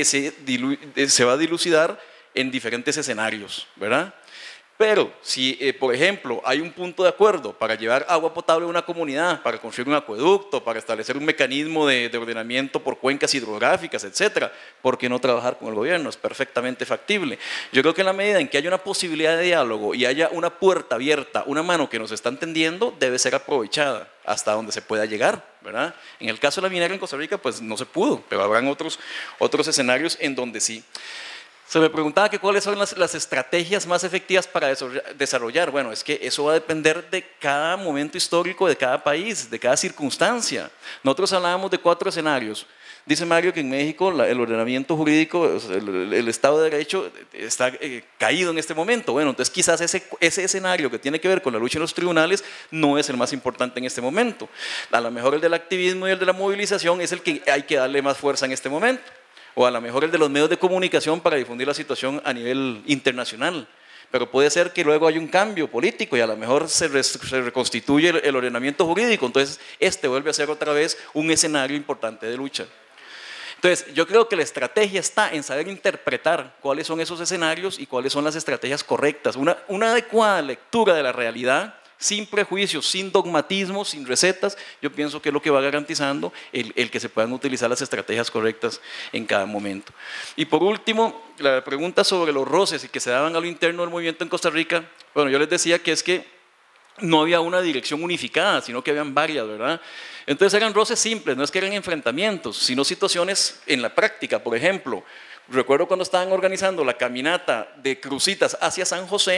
se va a dilucidar en diferentes escenarios, ¿verdad? Pero si, por ejemplo, hay un punto de acuerdo para llevar agua potable a una comunidad, para construir un acueducto, para establecer un mecanismo de ordenamiento por cuencas hidrográficas, etcétera, ¿por qué no trabajar con el gobierno? Es perfectamente factible. Yo creo que en la medida en que haya una posibilidad de diálogo y haya una puerta abierta, una mano que nos está entendiendo, debe ser aprovechada hasta donde se pueda llegar, ¿verdad? En el caso de la minera en Costa Rica, pues no se pudo, pero habrán otros escenarios en donde sí. Se me preguntaba que cuáles son las estrategias más efectivas para desarrollar. Bueno, es que eso va a depender de cada momento histórico, de cada país, de cada circunstancia. Nosotros hablábamos de 4 escenarios. Dice Mario que en México el ordenamiento jurídico, el Estado de Derecho está caído en este momento. Bueno, entonces quizás ese escenario que tiene que ver con la lucha en los tribunales no es el más importante en este momento. A lo mejor el del activismo y el de la movilización es el que hay que darle más fuerza en este momento. O a lo mejor el de los medios de comunicación para difundir la situación a nivel internacional. Pero puede ser que luego haya un cambio político y a lo mejor se reconstituye el ordenamiento jurídico. Entonces, vuelve a ser otra vez un escenario importante de lucha. Entonces, yo creo que la estrategia está en saber interpretar cuáles son esos escenarios y cuáles son las estrategias correctas. Una adecuada lectura de la realidad, sin prejuicios, sin dogmatismos, sin recetas, yo pienso que es lo que va garantizando el que se puedan utilizar las estrategias correctas en cada momento. Y por último, la pregunta sobre los roces y que se daban a lo interno del movimiento en Costa Rica, bueno, yo les decía que es que no había una dirección unificada, sino que habían varias, ¿verdad? Entonces eran roces simples, no es que eran enfrentamientos, sino situaciones en la práctica. Por ejemplo, recuerdo cuando estaban organizando la caminata de crucitas hacia San José,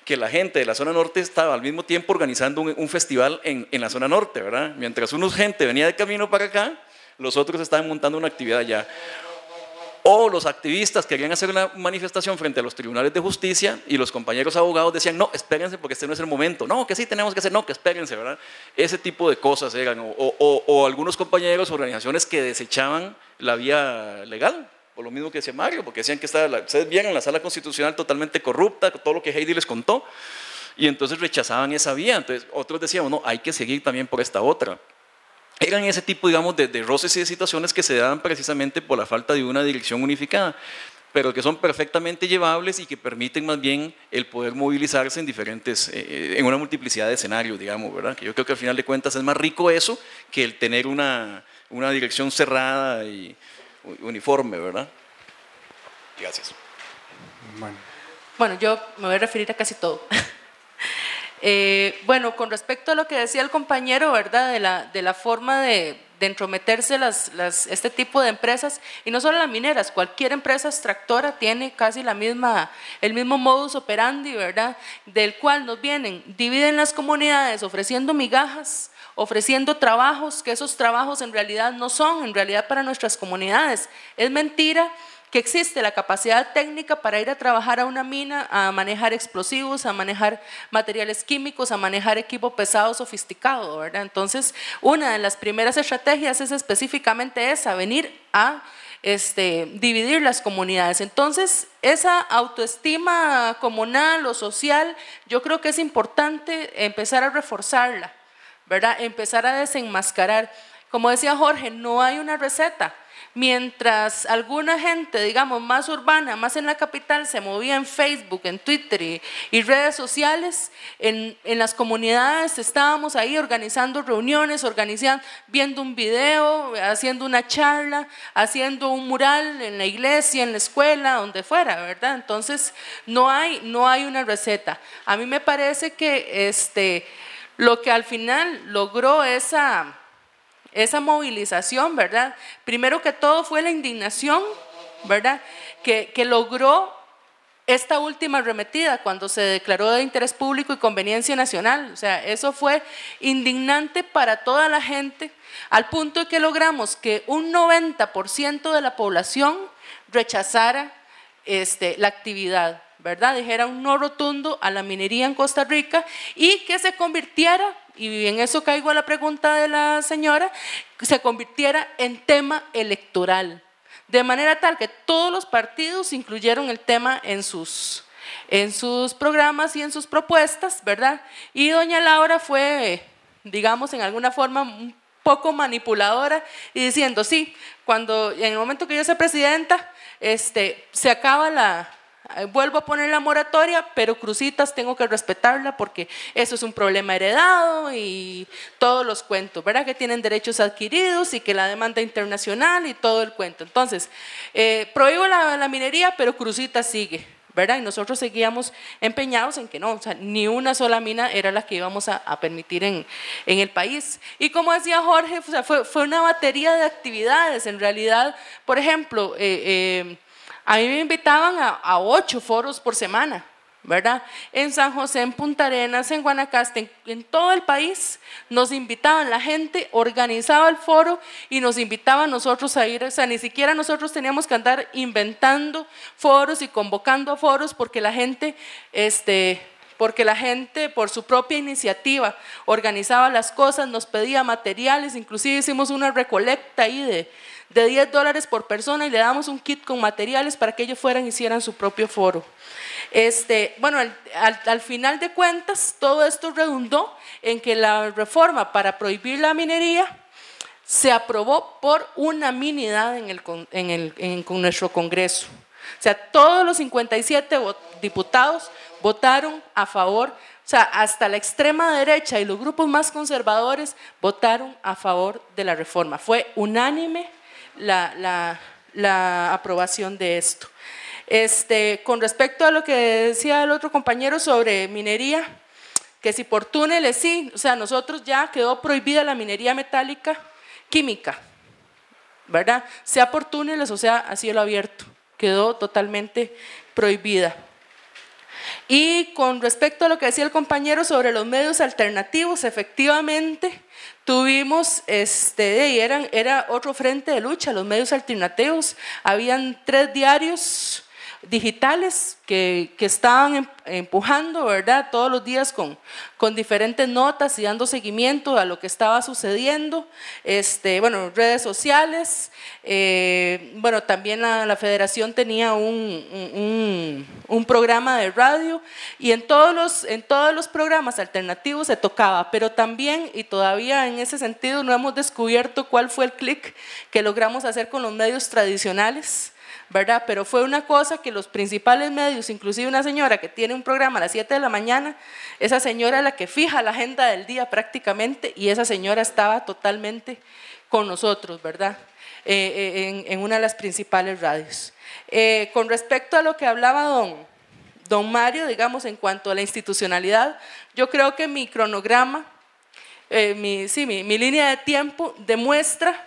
que la gente de la zona norte estaba al mismo tiempo organizando un festival en la zona norte, ¿verdad? Mientras una gente venía de camino para acá, los otros estaban montando una actividad allá. O los activistas querían hacer una manifestación frente a los tribunales de justicia y los compañeros abogados decían, no, espérense porque este no es el momento. No, que sí tenemos que hacer, no, que espérense, ¿verdad? Ese tipo de cosas eran. O algunos compañeros, organizaciones que desechaban la vía legal, por lo mismo que decía Mario, porque decían que ustedes vieron la sala constitucional totalmente corrupta, todo lo que Heidi les contó, y entonces rechazaban esa vía. Entonces otros decíamos, no, hay que seguir también por esta otra. Eran ese tipo, digamos, de roces y de situaciones que se daban precisamente por la falta de una dirección unificada, pero que son perfectamente llevables y que permiten más bien el poder movilizarse en en una multiplicidad de escenarios, digamos, ¿verdad? Que yo creo que al final de cuentas es más rico eso que el tener una dirección cerrada y uniforme, ¿verdad? Gracias. Bueno, yo me voy a referir a casi todo. Bueno, con respecto a lo que decía el compañero, ¿verdad? De la forma de entrometerse este tipo de empresas, y no solo las mineras, cualquier empresa extractora tiene casi el mismo modus operandi, ¿verdad? Del cual nos dividen las comunidades ofreciendo migajas, ofreciendo trabajos, que esos trabajos en realidad no son, en realidad para nuestras comunidades. Es mentira que existe la capacidad técnica para ir a trabajar a una mina, a manejar explosivos, a manejar materiales químicos, a manejar equipo pesado sofisticado, ¿verdad? Entonces, una de las primeras estrategias es específicamente esa, venir a dividir las comunidades. Entonces, esa autoestima comunal o social, yo creo que es importante empezar a reforzarla, ¿verdad? Empezar a desenmascarar. Como decía Jorge, no hay una receta. Mientras alguna gente, digamos, más urbana, más en la capital, se movía en Facebook, en Twitter y redes sociales, en las comunidades estábamos ahí organizando reuniones, viendo un video, haciendo una charla, haciendo un mural en la iglesia, en la escuela, donde fuera, ¿verdad? Entonces, no hay una receta. A mí me parece que lo que al final logró esa movilización, ¿verdad? Primero que todo fue la indignación, ¿verdad? Que logró esta última arremetida cuando se declaró de interés público y conveniencia nacional. O sea, eso fue indignante para toda la gente, al punto de que logramos que un 90% de la población rechazara la actividad, ¿verdad? Dijera un no rotundo a la minería en Costa Rica y que se convirtiera, y en eso caigo a la pregunta de la señora, se convirtiera en tema electoral, de manera tal que todos los partidos incluyeron el tema en sus programas y en sus propuestas, ¿verdad? Y doña Laura fue, digamos, en alguna forma un poco manipuladora y diciendo, sí, en el momento que yo sea presidenta, se acaba vuelvo a poner la moratoria, pero Cruzitas tengo que respetarla porque eso es un problema heredado y todos los cuentos, ¿verdad? Que tienen derechos adquiridos y que la demanda internacional y todo el cuento. Entonces, prohíbo la minería, pero Cruzitas sigue, ¿verdad? Y nosotros seguíamos empeñados en que no, o sea, ni una sola mina era la que íbamos a permitir en el país. Y como decía Jorge, o sea, fue una batería de actividades. En realidad, por ejemplo, a mí me invitaban a 8 foros por semana, ¿verdad? En San José, en Punta Arenas, en Guanacaste, en todo el país nos invitaban, la gente organizaba el foro y nos invitaba a nosotros a ir, o sea, ni siquiera nosotros teníamos que andar inventando foros y convocando a foros porque la gente por su propia iniciativa organizaba las cosas, nos pedía materiales, inclusive hicimos una recolecta ahí de $10 por persona y le damos un kit con materiales para que ellos fueran y hicieran su propio foro. Bueno, al final de cuentas, todo esto redundó en que la reforma para prohibir la minería se aprobó por unanimidad con nuestro Congreso. O sea, todos los 57 diputados votaron a favor, o sea, hasta la extrema derecha y los grupos más conservadores votaron a favor de la reforma. Fue unánime la aprobación de esto. Con respecto a lo que decía el otro compañero sobre minería, que si por túneles, sí, o sea, nosotros ya quedó prohibida la minería metálica química, ¿verdad? Sea por túneles o sea a cielo abierto, quedó totalmente prohibida. Y con respecto a lo que decía el compañero sobre los medios alternativos, efectivamente tuvimos, era otro frente de lucha, los medios alternativos. Habían 3 diarios digitales que estaban empujando, ¿verdad?, todos los días con diferentes notas y dando seguimiento a lo que estaba sucediendo, bueno, redes sociales, bueno, también la federación tenía un programa de radio, y en todos los programas alternativos se tocaba, pero también, y todavía en ese sentido no hemos descubierto cuál fue el clic que logramos hacer con los medios tradicionales, ¿verdad? Pero fue una cosa que los principales medios, inclusive una señora que tiene un programa a las 7 de la mañana, esa señora es la que fija la agenda del día prácticamente, y esa señora estaba totalmente con nosotros, ¿verdad? En una de las principales radios. Con respecto a lo que hablaba don Mario, digamos, en cuanto a la institucionalidad, yo creo que mi cronograma, mi línea de tiempo demuestra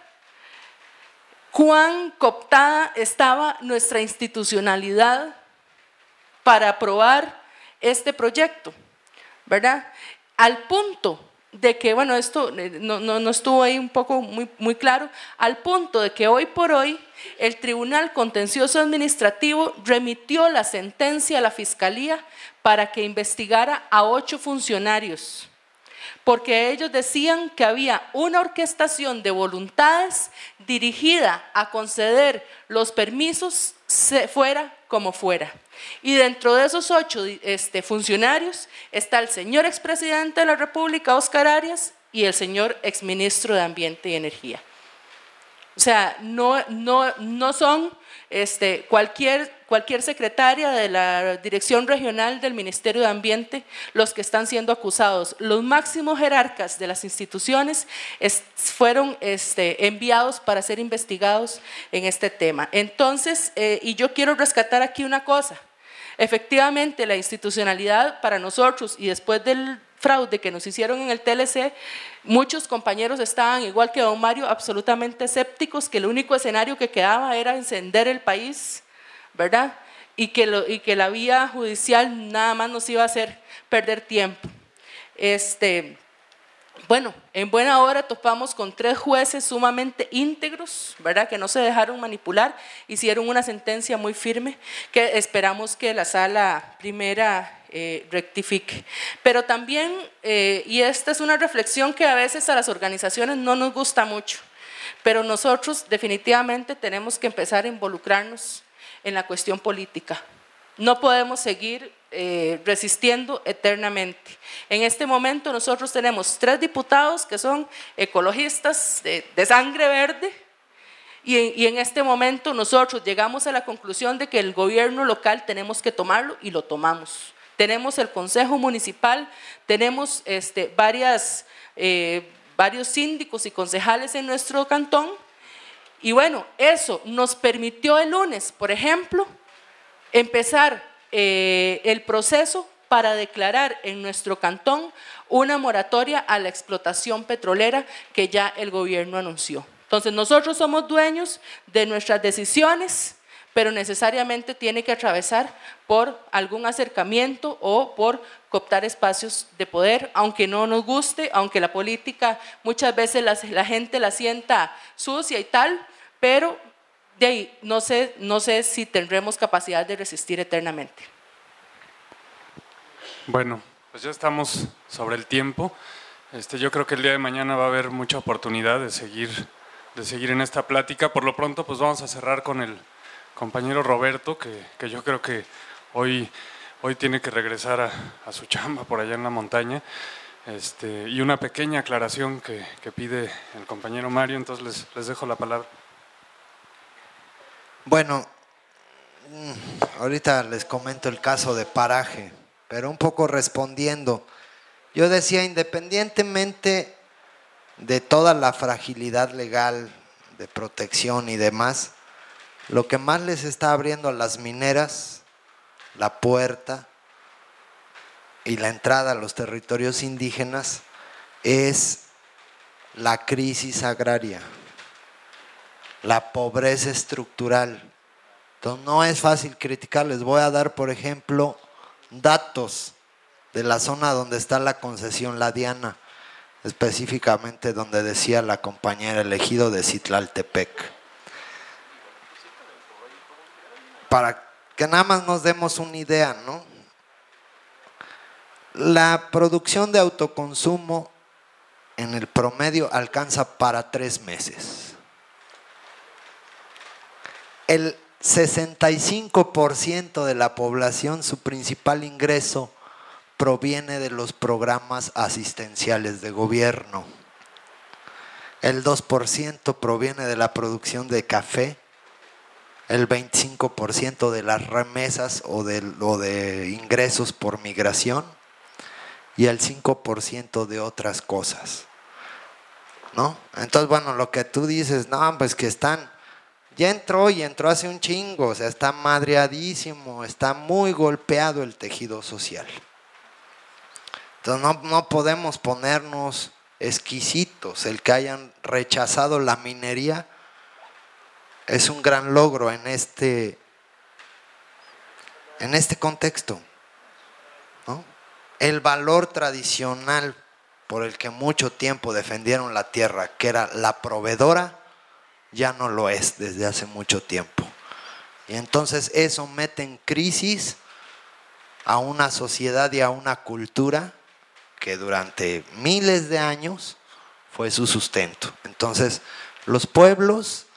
cuán cooptada estaba nuestra institucionalidad para aprobar este proyecto, ¿verdad? Al punto de que, bueno, esto no estuvo ahí un poco muy claro, al punto de que hoy por hoy el Tribunal Contencioso Administrativo remitió la sentencia a la Fiscalía para que investigara a 8 funcionarios, porque ellos decían que había una orquestación de voluntades dirigida a conceder los permisos fuera como fuera. Y dentro de esos 8 funcionarios está el señor expresidente de la República, Óscar Arias, y el señor exministro de Ambiente y Energía. O sea, no son cualquier secretaria de la Dirección Regional del Ministerio de Ambiente los que están siendo acusados. Los máximos jerarcas de las instituciones fueron enviados para ser investigados en este tema. Entonces, y yo quiero rescatar aquí una cosa. Efectivamente, la institucionalidad para nosotros, y después del fraude que nos hicieron en el TLC, muchos compañeros estaban, igual que don Mario, absolutamente escépticos, que el único escenario que quedaba era encender el país, ¿verdad? Y que la vía judicial nada más nos iba a hacer perder tiempo. Bueno, en buena hora topamos con 3 jueces sumamente íntegros, ¿verdad?, que no se dejaron manipular, hicieron una sentencia muy firme que esperamos que la sala primera rectifique. Pero también, y esta es una reflexión que a veces a las organizaciones no nos gusta mucho, pero nosotros definitivamente tenemos que empezar a involucrarnos en la cuestión política. No podemos seguir resistiendo eternamente. En este momento nosotros tenemos 3 diputados que son ecologistas de sangre verde, y en este momento nosotros llegamos a la conclusión de que el gobierno local tenemos que tomarlo, y lo tomamos. Tenemos el Consejo Municipal, tenemos varios síndicos y concejales en nuestro cantón, y bueno, eso nos permitió el lunes, por ejemplo, empezar el proceso para declarar en nuestro cantón una moratoria a la explotación petrolera que ya el gobierno anunció. Entonces nosotros somos dueños de nuestras decisiones, pero necesariamente tiene que atravesar por algún acercamiento o por cooptar espacios de poder, aunque no nos guste, aunque la política muchas veces la gente la sienta sucia y tal, pero de ahí no sé si tendremos capacidad de resistir eternamente. Bueno, pues ya estamos sobre el tiempo. Yo creo que el día de mañana va a haber mucha oportunidad de seguir en esta plática. Por lo pronto, pues vamos a cerrar con el compañero Roberto, que yo creo que hoy tiene que regresar a su chamba por allá en la montaña, y una pequeña aclaración que pide el compañero Mario. Entonces les dejo la palabra. Bueno, ahorita les comento el caso de Paraje, pero un poco respondiendo. Yo decía, independientemente de toda la fragilidad legal de protección y demás, lo que más les está abriendo a las mineras la puerta y la entrada a los territorios indígenas es la crisis agraria, la pobreza estructural. Entonces no es fácil criticar. Les voy a dar, por ejemplo, datos de la zona donde está la concesión La Diana, específicamente donde decía la compañera, el ejido de Citlaltepec. Para que nada más nos demos una idea, ¿no? La producción de autoconsumo en el promedio alcanza para 3 meses. El 65% de la población, su principal ingreso proviene de los programas asistenciales de gobierno. El 2% proviene de la producción de café, el 25% de las remesas o de ingresos por migración y el 5% de otras cosas, ¿no? Entonces, bueno, lo que tú dices, no, pues que están, ya entró y entró hace un chingo, o sea, está madreadísimo, está muy golpeado el tejido social. Entonces no podemos ponernos exquisitos. El que hayan rechazado la minería es un gran logro en este contexto, ¿no? El valor tradicional por el que mucho tiempo defendieron la tierra, que era la proveedora, ya no lo es desde hace mucho tiempo. Y entonces eso mete en crisis a una sociedad y a una cultura que durante miles de años fue su sustento. Entonces, los pueblos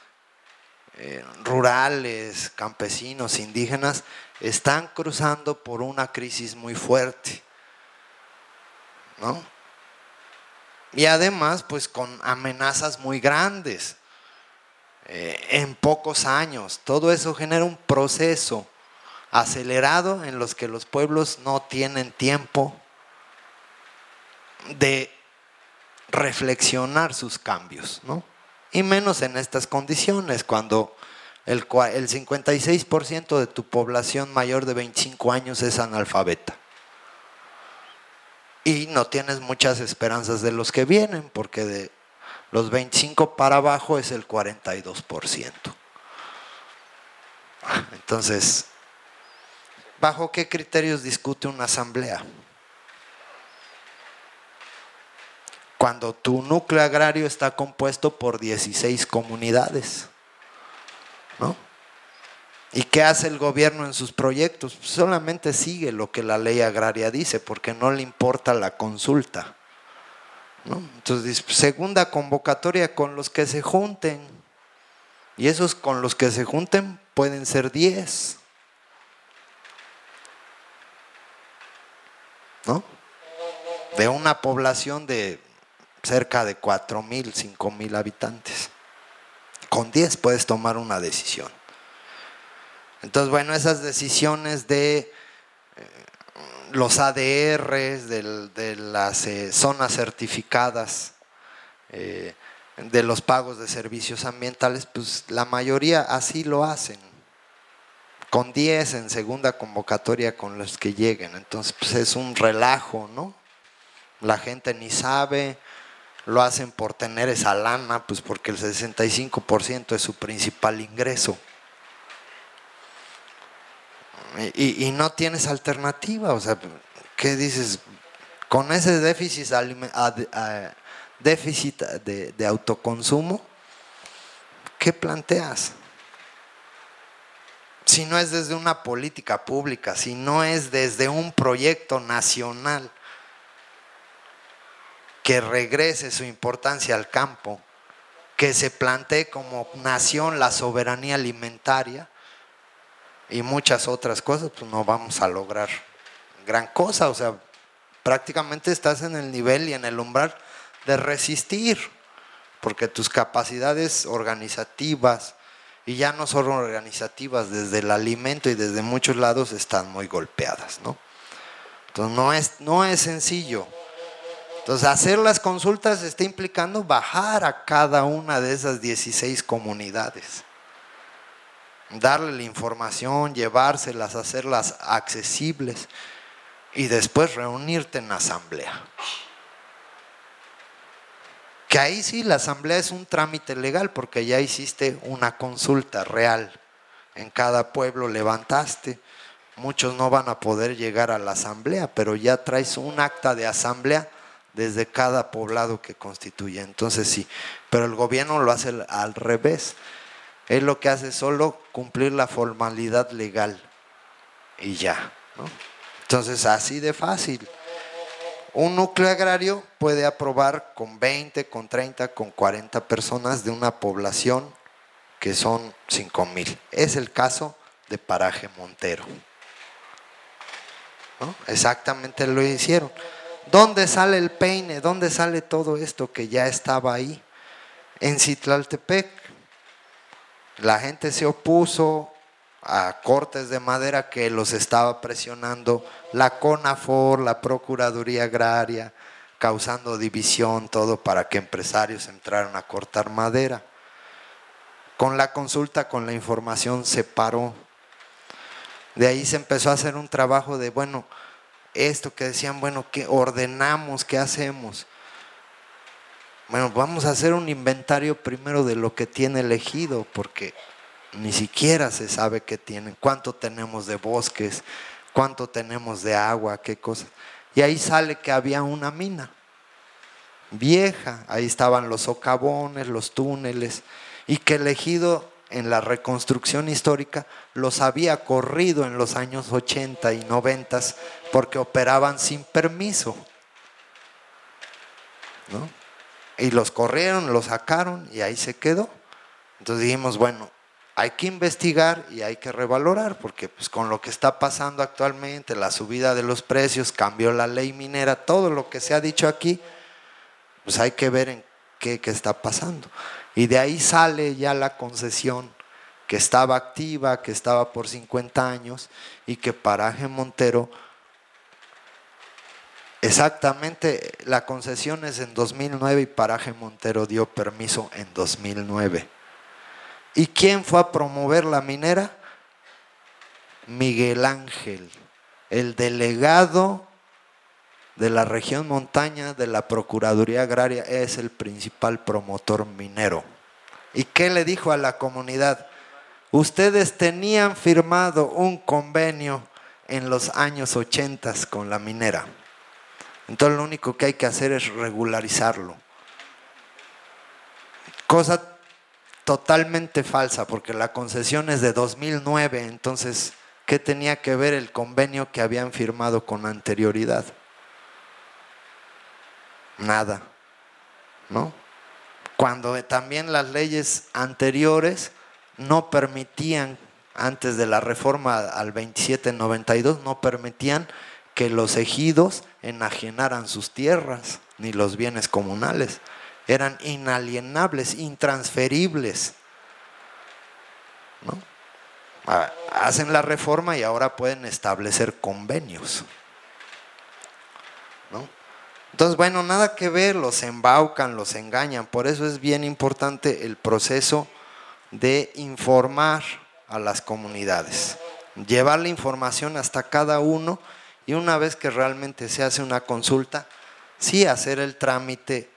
rurales, campesinos, indígenas, están cruzando por una crisis muy fuerte, ¿no? Y además, pues con amenazas muy grandes, en pocos años. Todo eso genera un proceso acelerado en los que los pueblos no tienen tiempo de reflexionar sus cambios, ¿no? Y menos en estas condiciones, cuando el 56% de tu población mayor de 25 años es analfabeta. Y no tienes muchas esperanzas de los que vienen, porque de los 25 para abajo es el 42%. Entonces, ¿bajo qué criterios discute una asamblea? Cuando tu núcleo agrario está compuesto por 16 comunidades, ¿no? ¿Y qué hace el gobierno en sus proyectos? Solamente sigue lo que la ley agraria dice, porque no le importa la consulta, ¿no? Entonces, segunda convocatoria con los que se junten, y esos con los que se junten pueden ser 10, ¿no? De una población de cerca de 4,000, 5,000 habitantes. Con 10 puedes tomar una decisión. Entonces, bueno, esas decisiones de los ADRs, de las zonas certificadas, de los pagos de servicios ambientales, pues la mayoría así lo hacen. Con 10 en segunda convocatoria con los que lleguen. Entonces, pues es un relajo, ¿no? La gente ni sabe, lo hacen por tener esa lana, pues porque el 65% es su principal ingreso. Y no tienes alternativa, o sea, ¿qué dices? Con ese déficit de autoconsumo, ¿qué planteas? Si no es desde una política pública, si no es desde un proyecto nacional que regrese su importancia al campo, que se plantee como nación la soberanía alimentaria y muchas otras cosas, pues no vamos a lograr gran cosa. O sea, prácticamente estás en el nivel y en el umbral de resistir, porque tus capacidades organizativas, y ya no solo organizativas, desde el alimento y desde muchos lados están muy golpeadas, ¿no? Entonces no es sencillo. Entonces, hacer las consultas está implicando bajar a cada una de esas 16 comunidades, darle la información, llevárselas, hacerlas accesibles y después reunirte en asamblea. Que ahí sí la asamblea es un trámite legal, porque ya hiciste una consulta real. En cada pueblo levantaste, muchos no van a poder llegar a la asamblea, pero ya traes un acta de asamblea desde cada poblado que constituye. Entonces sí, pero el gobierno lo hace al revés. Él lo que hace es solo cumplir la formalidad legal y ya, ¿no? Entonces así de fácil. Un núcleo agrario puede aprobar con 20, con 30, con 40 personas de una población que son 5,000. Es el caso de Paraje Montero, ¿no? Exactamente lo hicieron. ¿Dónde sale el peine? ¿Dónde sale todo esto que ya estaba ahí? En Citlaltepec. La gente se opuso a cortes de madera que los estaba presionando la CONAFOR, la Procuraduría Agraria, causando división, todo para que empresarios entraran a cortar madera. Con la consulta, con la información se paró. De ahí se empezó a hacer un trabajo de, bueno, esto que decían, bueno, ¿qué ordenamos? ¿Qué hacemos? Bueno, vamos a hacer un inventario primero de lo que tiene el ejido, porque ni siquiera se sabe qué tienen, cuánto tenemos de bosques, cuánto tenemos de agua, qué cosas. Y ahí sale que había una mina vieja, ahí estaban los socavones, los túneles, y que el ejido en la reconstrucción histórica los había corrido en los años 80 y 90 porque operaban sin permiso, ¿no? Y los corrieron, los sacaron y ahí se quedó. Entonces dijimos, bueno, hay que investigar y hay que revalorar, porque pues con lo que está pasando actualmente, la subida de los precios, cambió la ley minera, todo lo que se ha dicho aquí, pues hay que ver en qué está pasando. Y de ahí sale ya la concesión que estaba activa, que estaba por 50 años y que Paraje Montero, exactamente, la concesión es en 2009 y Paraje Montero dio permiso en 2009. ¿Y quién fue a promover la minera? Miguel Ángel, el delegado de la región montaña de la Procuraduría Agraria, es el principal promotor minero. ¿Y qué le dijo a la comunidad? Ustedes tenían firmado un convenio en los años 80 con la minera. Entonces lo único que hay que hacer es regularizarlo. Cosa totalmente falsa, porque la concesión es de 2009, entonces, ¿qué tenía que ver el convenio que habían firmado con anterioridad? Nada, ¿no? Cuando también las leyes anteriores no permitían, antes de la reforma al 2792, no permitían que los ejidos enajenaran sus tierras ni los bienes comunales. Eran inalienables, intransferibles, ¿no? Hacen la reforma y ahora pueden establecer convenios, ¿no? Entonces, bueno, nada que ver, los embaucan, los engañan. Por eso es bien importante el proceso de informar a las comunidades, llevar la información hasta cada uno, y una vez que realmente se hace una consulta, sí hacer el trámite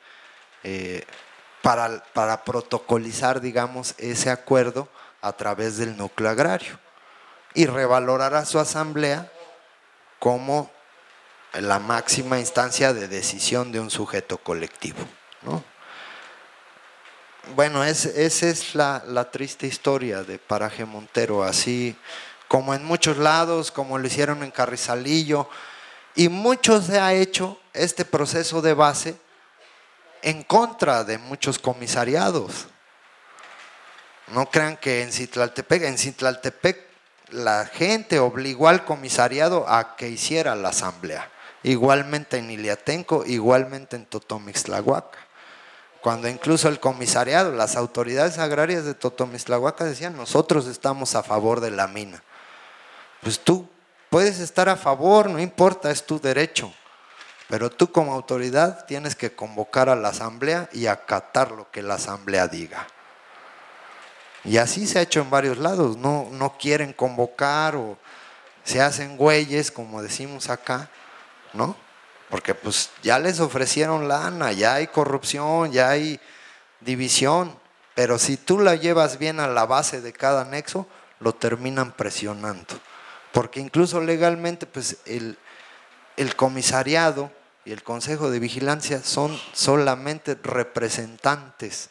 para protocolizar, digamos, ese acuerdo a través del núcleo agrario y revalorar a su asamblea como la máxima instancia de decisión de un sujeto colectivo, ¿no? Bueno, esa es la triste historia de Paraje Montero, así como en muchos lados, como lo hicieron en Carrizalillo, y mucho se ha hecho este proceso de base en contra de muchos comisariados. No crean que en Citlaltepec la gente obligó al comisariado a que hiciera la asamblea, igualmente en Iliatenco, igualmente en Totomixtlahuaca, cuando incluso el comisariado, las autoridades agrarias de Totomixtlahuaca decían, nosotros estamos a favor de la mina. Pues tú puedes estar a favor, no importa, es tu derecho, pero tú como autoridad tienes que convocar a la asamblea y acatar lo que la asamblea diga. Y así se ha hecho en varios lados, no quieren convocar o se hacen güeyes, como decimos acá, ¿no? Porque pues ya les ofrecieron lana, ya hay corrupción, ya hay división, pero si tú la llevas bien a la base de cada anexo, lo terminan presionando. porque incluso legalmente pues el comisariado y el Consejo de Vigilancia son solamente representantes,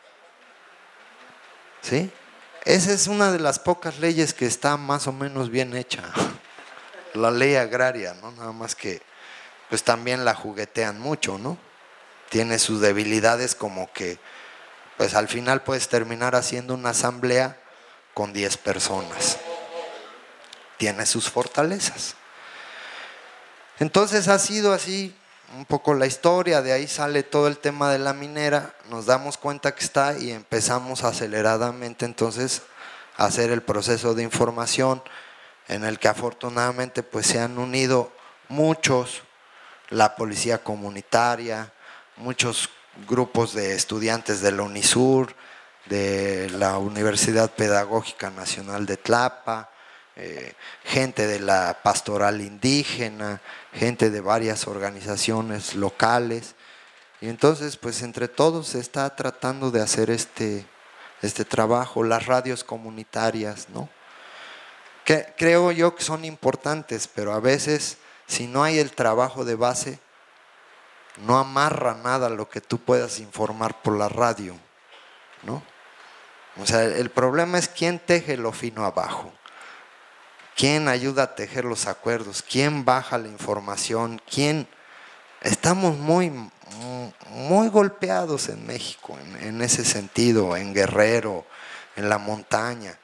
¿sí? Esa es una de las pocas leyes que está más o menos bien hecha, la ley agraria, ¿no? Nada más que pues también la juguetean mucho, ¿no? Tiene sus debilidades, como que pues al final puedes terminar haciendo una asamblea con 10 personas. Tiene sus fortalezas. Entonces ha sido así un poco la historia, de ahí sale todo el tema de la minera, nos damos cuenta que está y empezamos aceleradamente entonces a hacer el proceso de información, en el que afortunadamente pues se han unido muchos, la policía comunitaria, muchos grupos de estudiantes de la UNISUR, de la Universidad Pedagógica Nacional de Tlapa, gente de la pastoral indígena, gente de varias organizaciones locales, y entonces pues entre todos se está tratando de hacer este trabajo, las radios comunitarias, ¿no? Que creo yo que son importantes, pero a veces si no hay el trabajo de base, no amarra nada lo que tú puedas informar por la radio, ¿no? O sea, el problema es quién teje lo fino abajo, quién ayuda a tejer los acuerdos, quién baja la información, quién... Estamos muy golpeados en México, en ese sentido, en Guerrero, en la montaña.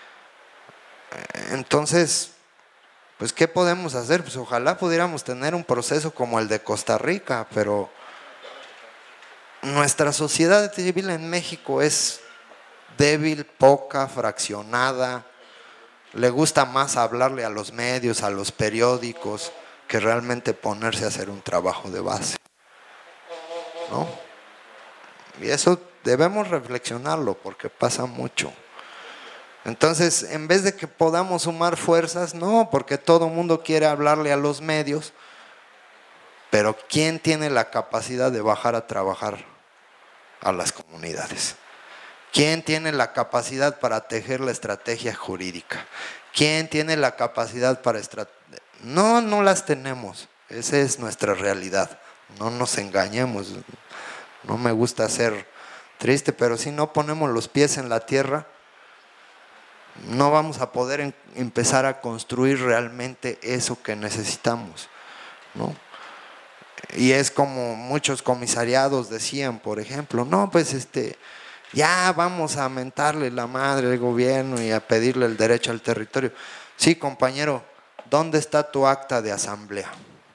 Entonces, pues ¿qué podemos hacer? Pues ojalá pudiéramos tener un proceso como el de Costa Rica, pero nuestra sociedad civil en México es débil, poca, fraccionada, le gusta más hablarle a los medios, a los periódicos, que realmente ponerse a hacer un trabajo de base, ¿no? Y eso debemos reflexionarlo, porque pasa mucho. Entonces, en vez de que podamos sumar fuerzas, no, porque todo el mundo quiere hablarle a los medios, pero ¿quién tiene la capacidad de bajar a trabajar a las comunidades? ¿Quién tiene la capacidad para tejer la estrategia jurídica? ¿Quién tiene la capacidad para No las tenemos. Esa es nuestra realidad. No nos engañemos. No me gusta ser triste, pero si no ponemos los pies en la tierra, no vamos a poder empezar a construir realmente eso que necesitamos, ¿no? Y es como muchos comisariados decían, por ejemplo, no, pues ya vamos a mentarle la madre al gobierno y a pedirle el derecho al territorio. Sí, compañero, ¿dónde está tu acta de asamblea?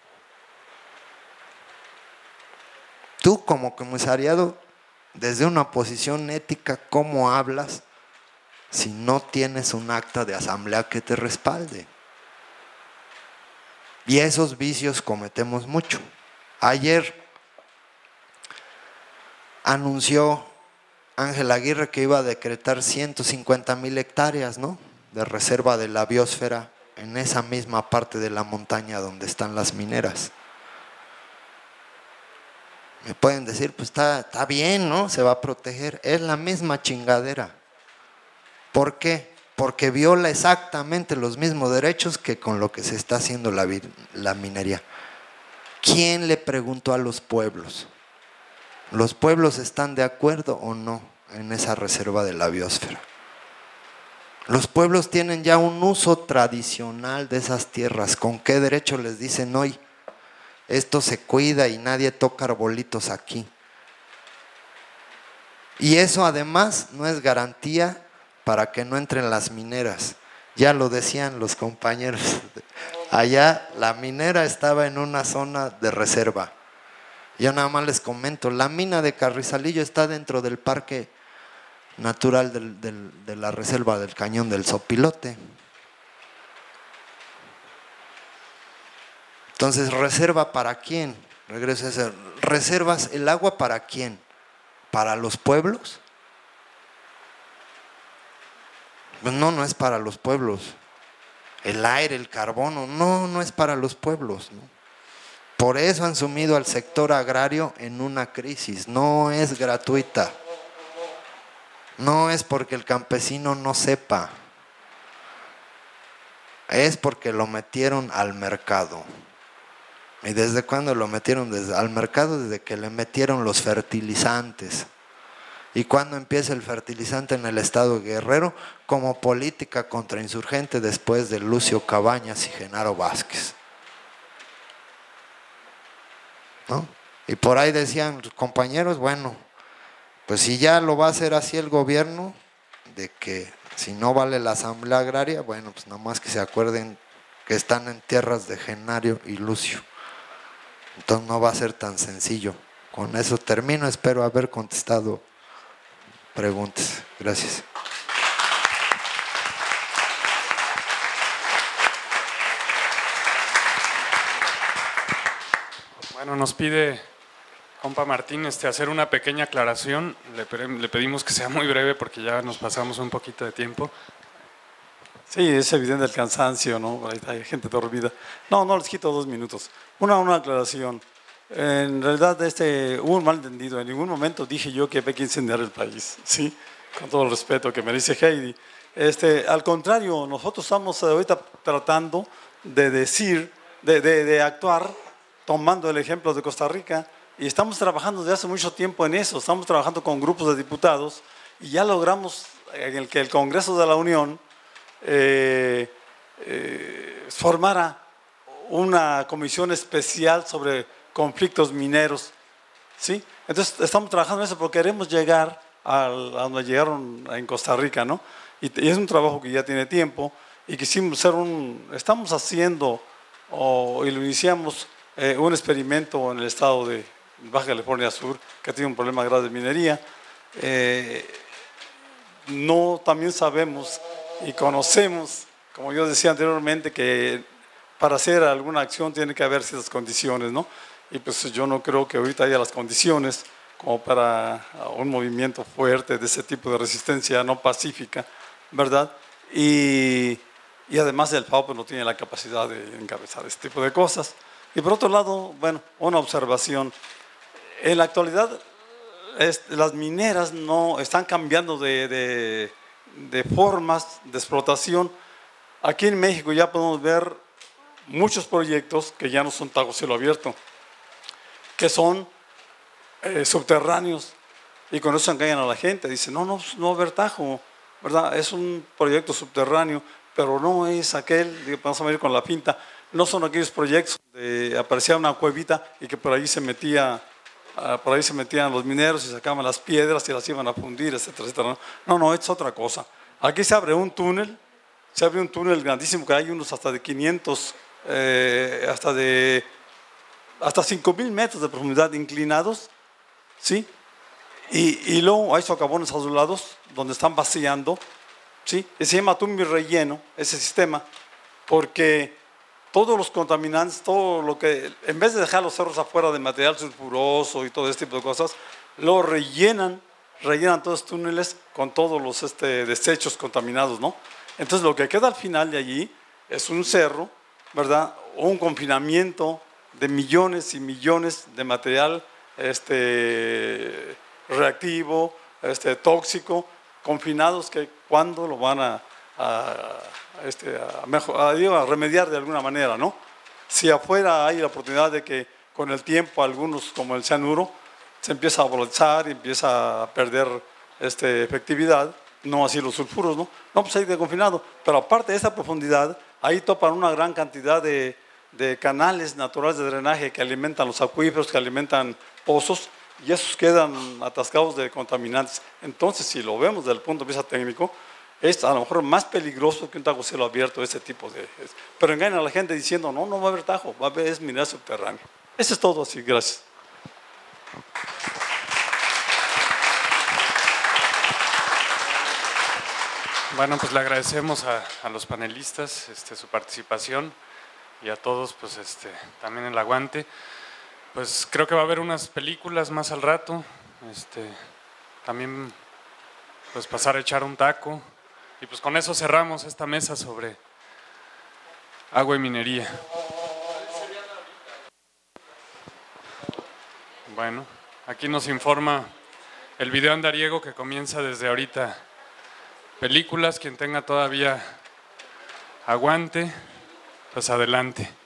Tú como comisariado, desde una posición ética, ¿cómo hablas si no tienes un acta de asamblea que te respalde? Y esos vicios cometemos mucho. Ayer anunció Ángel Aguirre que iba a decretar 150,000 hectáreas, ¿no?, de reserva de la biosfera en esa misma parte de la montaña donde están las mineras. Me pueden decir, pues está bien, ¿no?, se va a proteger. Es la misma chingadera. ¿Por qué? Porque viola exactamente los mismos derechos que con lo que se está haciendo la minería. ¿Quién le preguntó a los pueblos? ¿Los pueblos están de acuerdo o no en esa reserva de la biosfera? Los pueblos tienen ya un uso tradicional de esas tierras. ¿Con qué derecho les dicen hoy, esto se cuida y nadie toca arbolitos aquí? Y eso además no es garantía para que no entren las mineras. Ya lo decían los compañeros. Allá la minera estaba en una zona de reserva. Yo nada más les comento, la mina de Carrizalillo está dentro del parque natural de la reserva del Cañón del Sopilote. Entonces, ¿reserva para quién? Regreso a eso. ¿Reservas el agua para quién? ¿Para los pueblos? Pues no es para los pueblos. El aire, el carbono, no es para los pueblos, ¿no? Por eso han sumido al sector agrario en una crisis. No es gratuita. No es porque el campesino no sepa. es porque lo metieron al mercado. ¿Y desde cuándo lo metieron al mercado? Desde que le metieron los fertilizantes. ¿Y cuándo empieza el fertilizante en el estado de Guerrero? Como política contrainsurgente después de Lucio Cabañas y Genaro Vázquez, ¿no? Y por ahí decían los compañeros, bueno, pues si ya lo va a hacer así el gobierno, de que si no vale la asamblea agraria, bueno, pues nada más que se acuerden que están en tierras de Genaro y Lucio. Entonces no va a ser tan sencillo. Con eso termino, espero haber contestado preguntas. Gracias. Bueno, nos pide compa Martín hacer una pequeña aclaración. Le pedimos que sea muy breve porque ya nos pasamos un poquito de tiempo. Sí, es evidente el cansancio, ¿no? Ahí hay gente dormida. No les quito 2 minutos. Una aclaración. En realidad hubo un malentendido. En ningún momento dije yo que había que incendiar el país, ¿sí? Con todo el respeto que me dice Heidi. Al contrario, nosotros estamos ahorita tratando de decir, de actuar, tomando el ejemplo de Costa Rica, y estamos trabajando desde hace mucho tiempo en eso. Estamos trabajando con grupos de diputados y ya logramos que el Congreso de la Unión formara una comisión especial sobre conflictos mineros, ¿sí? Entonces estamos trabajando en eso porque queremos llegar a donde llegaron en Costa Rica, ¿no? Y es un trabajo que ya tiene tiempo y quisimos estamos haciendo y lo iniciamos un experimento en el estado de Baja California Sur que tiene un problema grave de minería. También sabemos y conocemos, como yo decía anteriormente, que para hacer alguna acción tiene que haber ciertas condiciones, ¿no? Y pues yo no creo que ahorita haya las condiciones como para un movimiento fuerte de ese tipo de resistencia no pacífica, ¿verdad? Y además el FAO pues no tiene la capacidad de encabezar ese tipo de cosas. Y por otro lado, bueno, una observación. En la actualidad las mineras no están cambiando de formas de explotación. Aquí en México ya podemos ver muchos proyectos que ya no son tajo cielo abierto, que son subterráneos, y con eso engañan a la gente. Dicen, no va a haber tajo, ¿verdad? Es un proyecto subterráneo, pero no es aquel, vamos a ver con la pinta, no son aquellos proyectos donde aparecía una cuevita y que por ahí se metían los mineros y sacaban las piedras y las iban a fundir, etcétera, etcétera. No, es otra cosa. Aquí se abre un túnel grandísimo, que hay unos hasta de 500, hasta 5,000 metros de profundidad inclinados, ¿sí? Y luego hay socavones azulados donde están vaciando, ¿sí? Y se llama túnel relleno, ese sistema, porque todos los contaminantes, todo lo que, en vez de dejar los cerros afuera de material sulfuroso y todo este tipo de cosas, lo rellenan todos los túneles con todos los desechos contaminados, ¿no? Entonces lo que queda al final de allí es un cerro, ¿verdad? O un confinamiento de millones y millones de material reactivo, tóxico, confinados, que cuándo lo van a remediar de alguna manera, ¿no? Si afuera hay la oportunidad de que con el tiempo algunos, como el cianuro, se empieza a volatilizar y empieza a perder efectividad, no así los sulfuros, ¿no? No, pues hay de confinado, pero aparte de esa profundidad, ahí topan una gran cantidad de canales naturales de drenaje que alimentan los acuíferos, que alimentan pozos, y esos quedan atascados de contaminantes. Entonces, si lo vemos desde el punto de vista técnico, es a lo mejor más peligroso que un tajo cielo abierto, ese tipo de... Pero engañan a la gente diciendo, no va a haber tajo, va a haber minería subterránea. Eso es todo así, gracias. Bueno, pues le agradecemos a los panelistas su participación y a todos pues también el aguante. Pues creo que va a haber unas películas más al rato, también pues pasar a echar un taco, y pues con eso cerramos esta mesa sobre agua y minería. Bueno, aquí nos informa el video andariego que comienza desde ahorita. Películas, quien tenga todavía aguante, pues adelante.